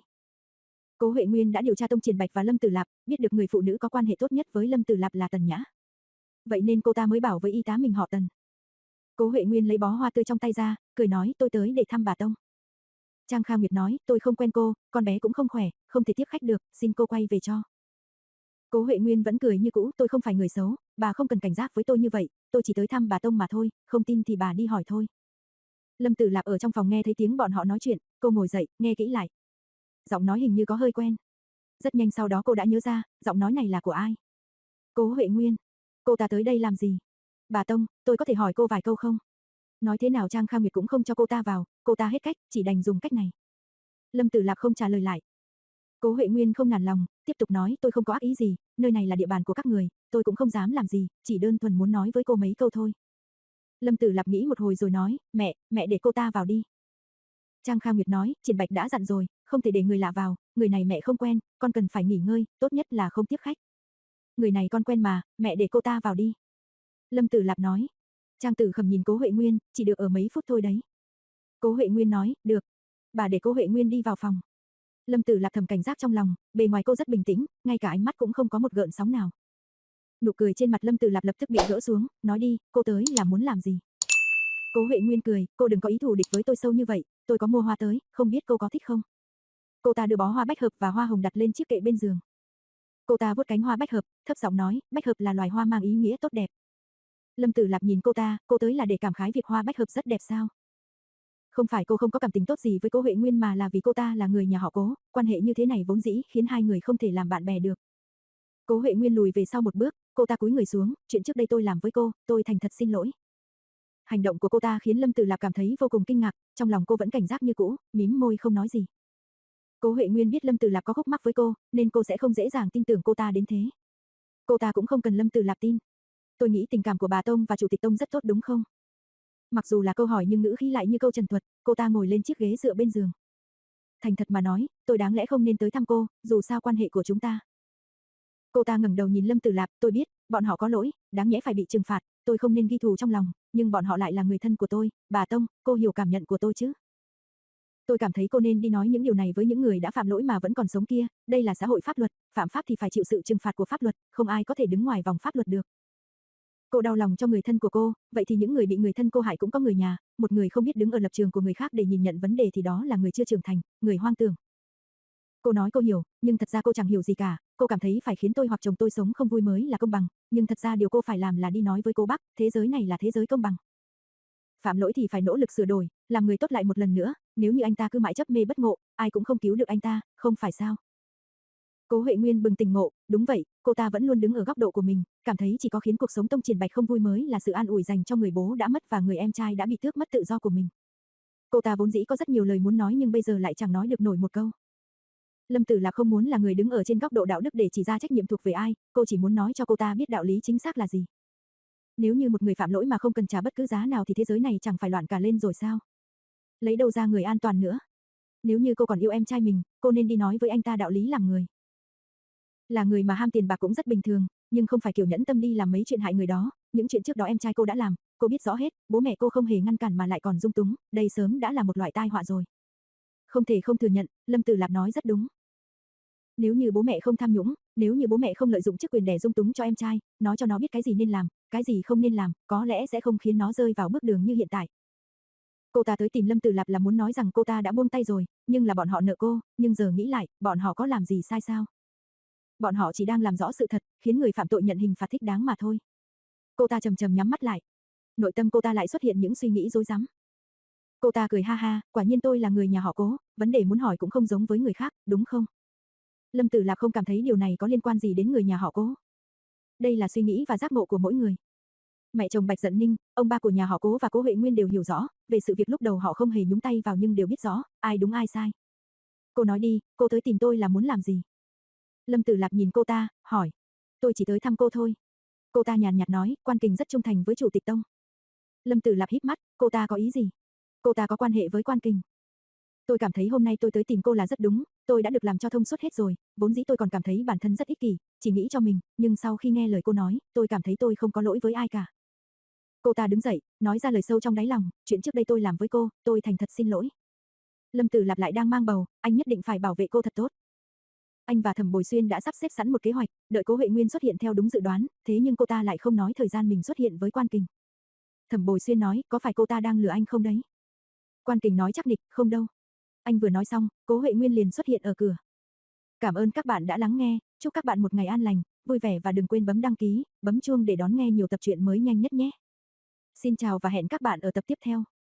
Cố Huệ Nguyên đã điều tra Tông Triển Bạch và Lâm Tử Lạp, biết được người phụ nữ có quan hệ tốt nhất với Lâm Tử Lạp là Tần Nhã. Vậy nên cô ta mới bảo với y tá mình họ Tần. Cố Huệ Nguyên lấy bó hoa tươi trong tay ra, cười nói tôi tới để thăm bà Tông. Trang Kha Nguyệt nói, tôi không quen cô, con bé cũng không khỏe, không thể tiếp khách được, xin cô quay về cho. Cố Huệ Nguyên vẫn cười như cũ, tôi không phải người xấu, bà không cần cảnh giác với tôi như vậy, tôi chỉ tới thăm bà Tông mà thôi, không tin thì bà đi hỏi thôi. Lâm Tử Lạp ở trong phòng nghe thấy tiếng bọn họ nói chuyện, cô ngồi dậy, nghe kỹ lại. Giọng nói hình như có hơi quen. Rất nhanh sau đó cô đã nhớ ra, giọng nói này là của ai? Cố Huệ Nguyên. Cô ta tới đây làm gì? Bà Tông, tôi có thể hỏi cô vài câu không? Nói thế nào Trang Kha Nguyệt cũng không cho cô ta vào, cô ta hết cách, chỉ đành dùng cách này. Lâm Tử Lạp không trả lời lại. Cố Huệ Nguyên không nản lòng, tiếp tục nói tôi không có ác ý gì, nơi này là địa bàn của các người, tôi cũng không dám làm gì, chỉ đơn thuần muốn nói với cô mấy câu thôi. Lâm Tử Lạp nghĩ một hồi rồi nói, mẹ, mẹ để cô ta vào đi. Trang Kha Nguyệt nói, Triển Bạch đã dặn rồi, không thể để người lạ vào, người này mẹ không quen, con cần phải nghỉ ngơi, tốt nhất là không tiếp khách. Người này con quen mà, mẹ để cô ta vào đi. Lâm Tử Lạp nói. Trang Tử Khẩm nhìn Cố Huệ Nguyên, chỉ được ở mấy phút thôi đấy. Cố Huệ Nguyên nói, được. Bà để Cố Huệ Nguyên đi vào phòng. Lâm Tử Lạp thầm cảnh giác trong lòng, bề ngoài cô rất bình tĩnh, ngay cả ánh mắt cũng không có một gợn sóng nào. Nụ cười trên mặt Lâm Tử Lạp lập tức bị gỡ xuống, nói đi, cô tới là muốn làm gì? Cố Huệ Nguyên cười, cô đừng có ý thù địch với tôi sâu như vậy, tôi có mua hoa tới, không biết cô có thích không? Cô ta đưa bó hoa bách hợp và hoa hồng đặt lên chiếc kệ bên giường. Cô ta vuốt cánh hoa bách hợp, thấp giọng nói, bách hợp là loài hoa mang ý nghĩa tốt đẹp. Lâm Tử Lạp nhìn cô ta, cô tới là để cảm khái việc hoa bách hợp rất đẹp sao? Không phải cô không có cảm tình tốt gì với Cố Huệ Nguyên mà là vì cô ta là người nhà họ Cố, quan hệ như thế này vốn dĩ khiến hai người không thể làm bạn bè được. Cố Huệ Nguyên lùi về sau một bước, cô ta cúi người xuống, chuyện trước đây tôi làm với cô, tôi thành thật xin lỗi. Hành động của cô ta khiến Lâm Tử Lạp cảm thấy vô cùng kinh ngạc, trong lòng cô vẫn cảnh giác như cũ, mím môi không nói gì. Cố Huệ Nguyên biết Lâm Tử Lạp có khúc mắc với cô, nên cô sẽ không dễ dàng tin tưởng cô ta đến thế. Cô ta cũng không cần Lâm Tử Lạp tin. Tôi nghĩ tình cảm của bà Tông và Chủ tịch Tông rất tốt đúng không? Mặc dù là câu hỏi nhưng ngữ khí lại như câu trần thuật, cô ta ngồi lên chiếc ghế dựa bên giường. Thành thật mà nói, tôi đáng lẽ không nên tới thăm cô, dù sao quan hệ của chúng ta. Cô ta ngẩng đầu nhìn Lâm Tử Lạp, tôi biết, bọn họ có lỗi, đáng nhẽ phải bị trừng phạt, tôi không nên ghi thù trong lòng, nhưng bọn họ lại là người thân của tôi, bà Tông, cô hiểu cảm nhận của tôi chứ? Tôi cảm thấy cô nên đi nói những điều này với những người đã phạm lỗi mà vẫn còn sống kia, đây là xã hội pháp luật, phạm pháp thì phải chịu sự trừng phạt của pháp luật, không ai có thể đứng ngoài vòng pháp luật được. Cô đau lòng cho người thân của cô, vậy thì những người bị người thân cô hại cũng có người nhà, một người không biết đứng ở lập trường của người khác để nhìn nhận vấn đề thì đó là người chưa trưởng thành, người hoang tưởng. Cô nói cô hiểu, nhưng thật ra cô chẳng hiểu gì cả, cô cảm thấy phải khiến tôi hoặc chồng tôi sống không vui mới là công bằng, nhưng thật ra điều cô phải làm là đi nói với cô bác, thế giới này là thế giới công bằng. Phạm lỗi thì phải nỗ lực sửa đổi, làm người tốt lại một lần nữa, nếu như anh ta cứ mãi chấp mê bất ngộ, ai cũng không cứu được anh ta, không phải sao? Cố Huệ Nguyên bừng tỉnh ngộ, đúng vậy, cô ta vẫn luôn đứng ở góc độ của mình, cảm thấy chỉ có khiến cuộc sống Tông Triển Bạch không vui mới là sự an ủi dành cho người bố đã mất và người em trai đã bị tước mất tự do của mình. Cô ta vốn dĩ có rất nhiều lời muốn nói nhưng bây giờ lại chẳng nói được nổi một câu. Lâm Tử Lạp không muốn là người đứng ở trên góc độ đạo đức để chỉ ra trách nhiệm thuộc về ai, cô chỉ muốn nói cho cô ta biết đạo lý chính xác là gì. Nếu như một người phạm lỗi mà không cần trả bất cứ giá nào thì thế giới này chẳng phải loạn cả lên rồi sao? Lấy đâu ra người an toàn nữa? Nếu như cô còn yêu em trai mình, cô nên đi nói với anh ta đạo lý làm người. Là người mà ham tiền bạc cũng rất bình thường, nhưng không phải kiểu nhẫn tâm đi làm mấy chuyện hại người đó, những chuyện trước đó em trai cô đã làm, cô biết rõ hết, bố mẹ cô không hề ngăn cản mà lại còn dung túng, đây sớm đã là một loại tai họa rồi. Không thể không thừa nhận, Lâm Tử Lạp nói rất đúng. Nếu như bố mẹ không tham nhũng, nếu như bố mẹ không lợi dụng chức quyền để dung túng cho em trai, nói cho nó biết cái gì nên làm, cái gì không nên làm, có lẽ sẽ không khiến nó rơi vào bước đường như hiện tại. Cô ta tới tìm Lâm Tử Lạp là muốn nói rằng cô ta đã buông tay rồi, nhưng là bọn họ nợ cô, nhưng giờ nghĩ lại, bọn họ có làm gì sai sao? Bọn họ chỉ đang làm rõ sự thật, khiến người phạm tội nhận hình phạt thích đáng mà thôi. Cô ta trầm trầm nhắm mắt lại. Nội tâm cô ta lại xuất hiện những suy nghĩ rối rắm. Cô ta cười ha ha, quả nhiên tôi là người nhà họ Cố, vấn đề muốn hỏi cũng không giống với người khác, đúng không? Lâm Tử Lạp không cảm thấy điều này có liên quan gì đến người nhà họ Cố. Đây là suy nghĩ và giác ngộ của mỗi người. Mẹ chồng Bạch Dận Ninh, ông ba của nhà họ Cố và Cố Huệ Nguyên đều hiểu rõ, về sự việc lúc đầu họ không hề nhúng tay vào nhưng đều biết rõ, ai đúng ai sai. Cô nói đi, cô tới tìm tôi là muốn làm gì? Lâm Tử Lạp nhìn cô ta, hỏi. Tôi chỉ tới thăm cô thôi. Cô ta nhàn nhạt nói, Quan Kình rất trung thành với Chủ tịch Tông. Lâm Tử Lạp híp mắt, cô ta có ý gì? Cô ta có quan hệ với Quan Kình. Tôi cảm thấy hôm nay tôi tới tìm cô là rất đúng, tôi đã được làm cho thông suốt hết rồi, vốn dĩ tôi còn cảm thấy bản thân rất ích kỷ, chỉ nghĩ cho mình, nhưng sau khi nghe lời cô nói, tôi cảm thấy tôi không có lỗi với ai cả. Cô ta đứng dậy, nói ra lời sâu trong đáy lòng, chuyện trước đây tôi làm với cô, tôi thành thật xin lỗi. Lâm Tử Lạp lại đang mang bầu, anh nhất định phải bảo vệ cô thật tốt. Anh và Thẩm Bồi Xuyên đã sắp xếp sẵn một kế hoạch, đợi Cố Huệ Nguyên xuất hiện theo đúng dự đoán, thế nhưng cô ta lại không nói thời gian mình xuất hiện với Quan Kình. Thẩm Bồi Xuyên nói, có phải cô ta đang lừa anh không đấy? Quan Kình nói chắc nịch, không đâu. Anh vừa nói xong, Cố Huệ Nguyên liền xuất hiện ở cửa. Cảm ơn các bạn đã lắng nghe, chúc các bạn một ngày an lành, vui vẻ và đừng quên bấm đăng ký, bấm chuông để đón nghe nhiều tập truyện mới nhanh nhất nhé. Xin chào và hẹn các bạn ở tập tiếp theo.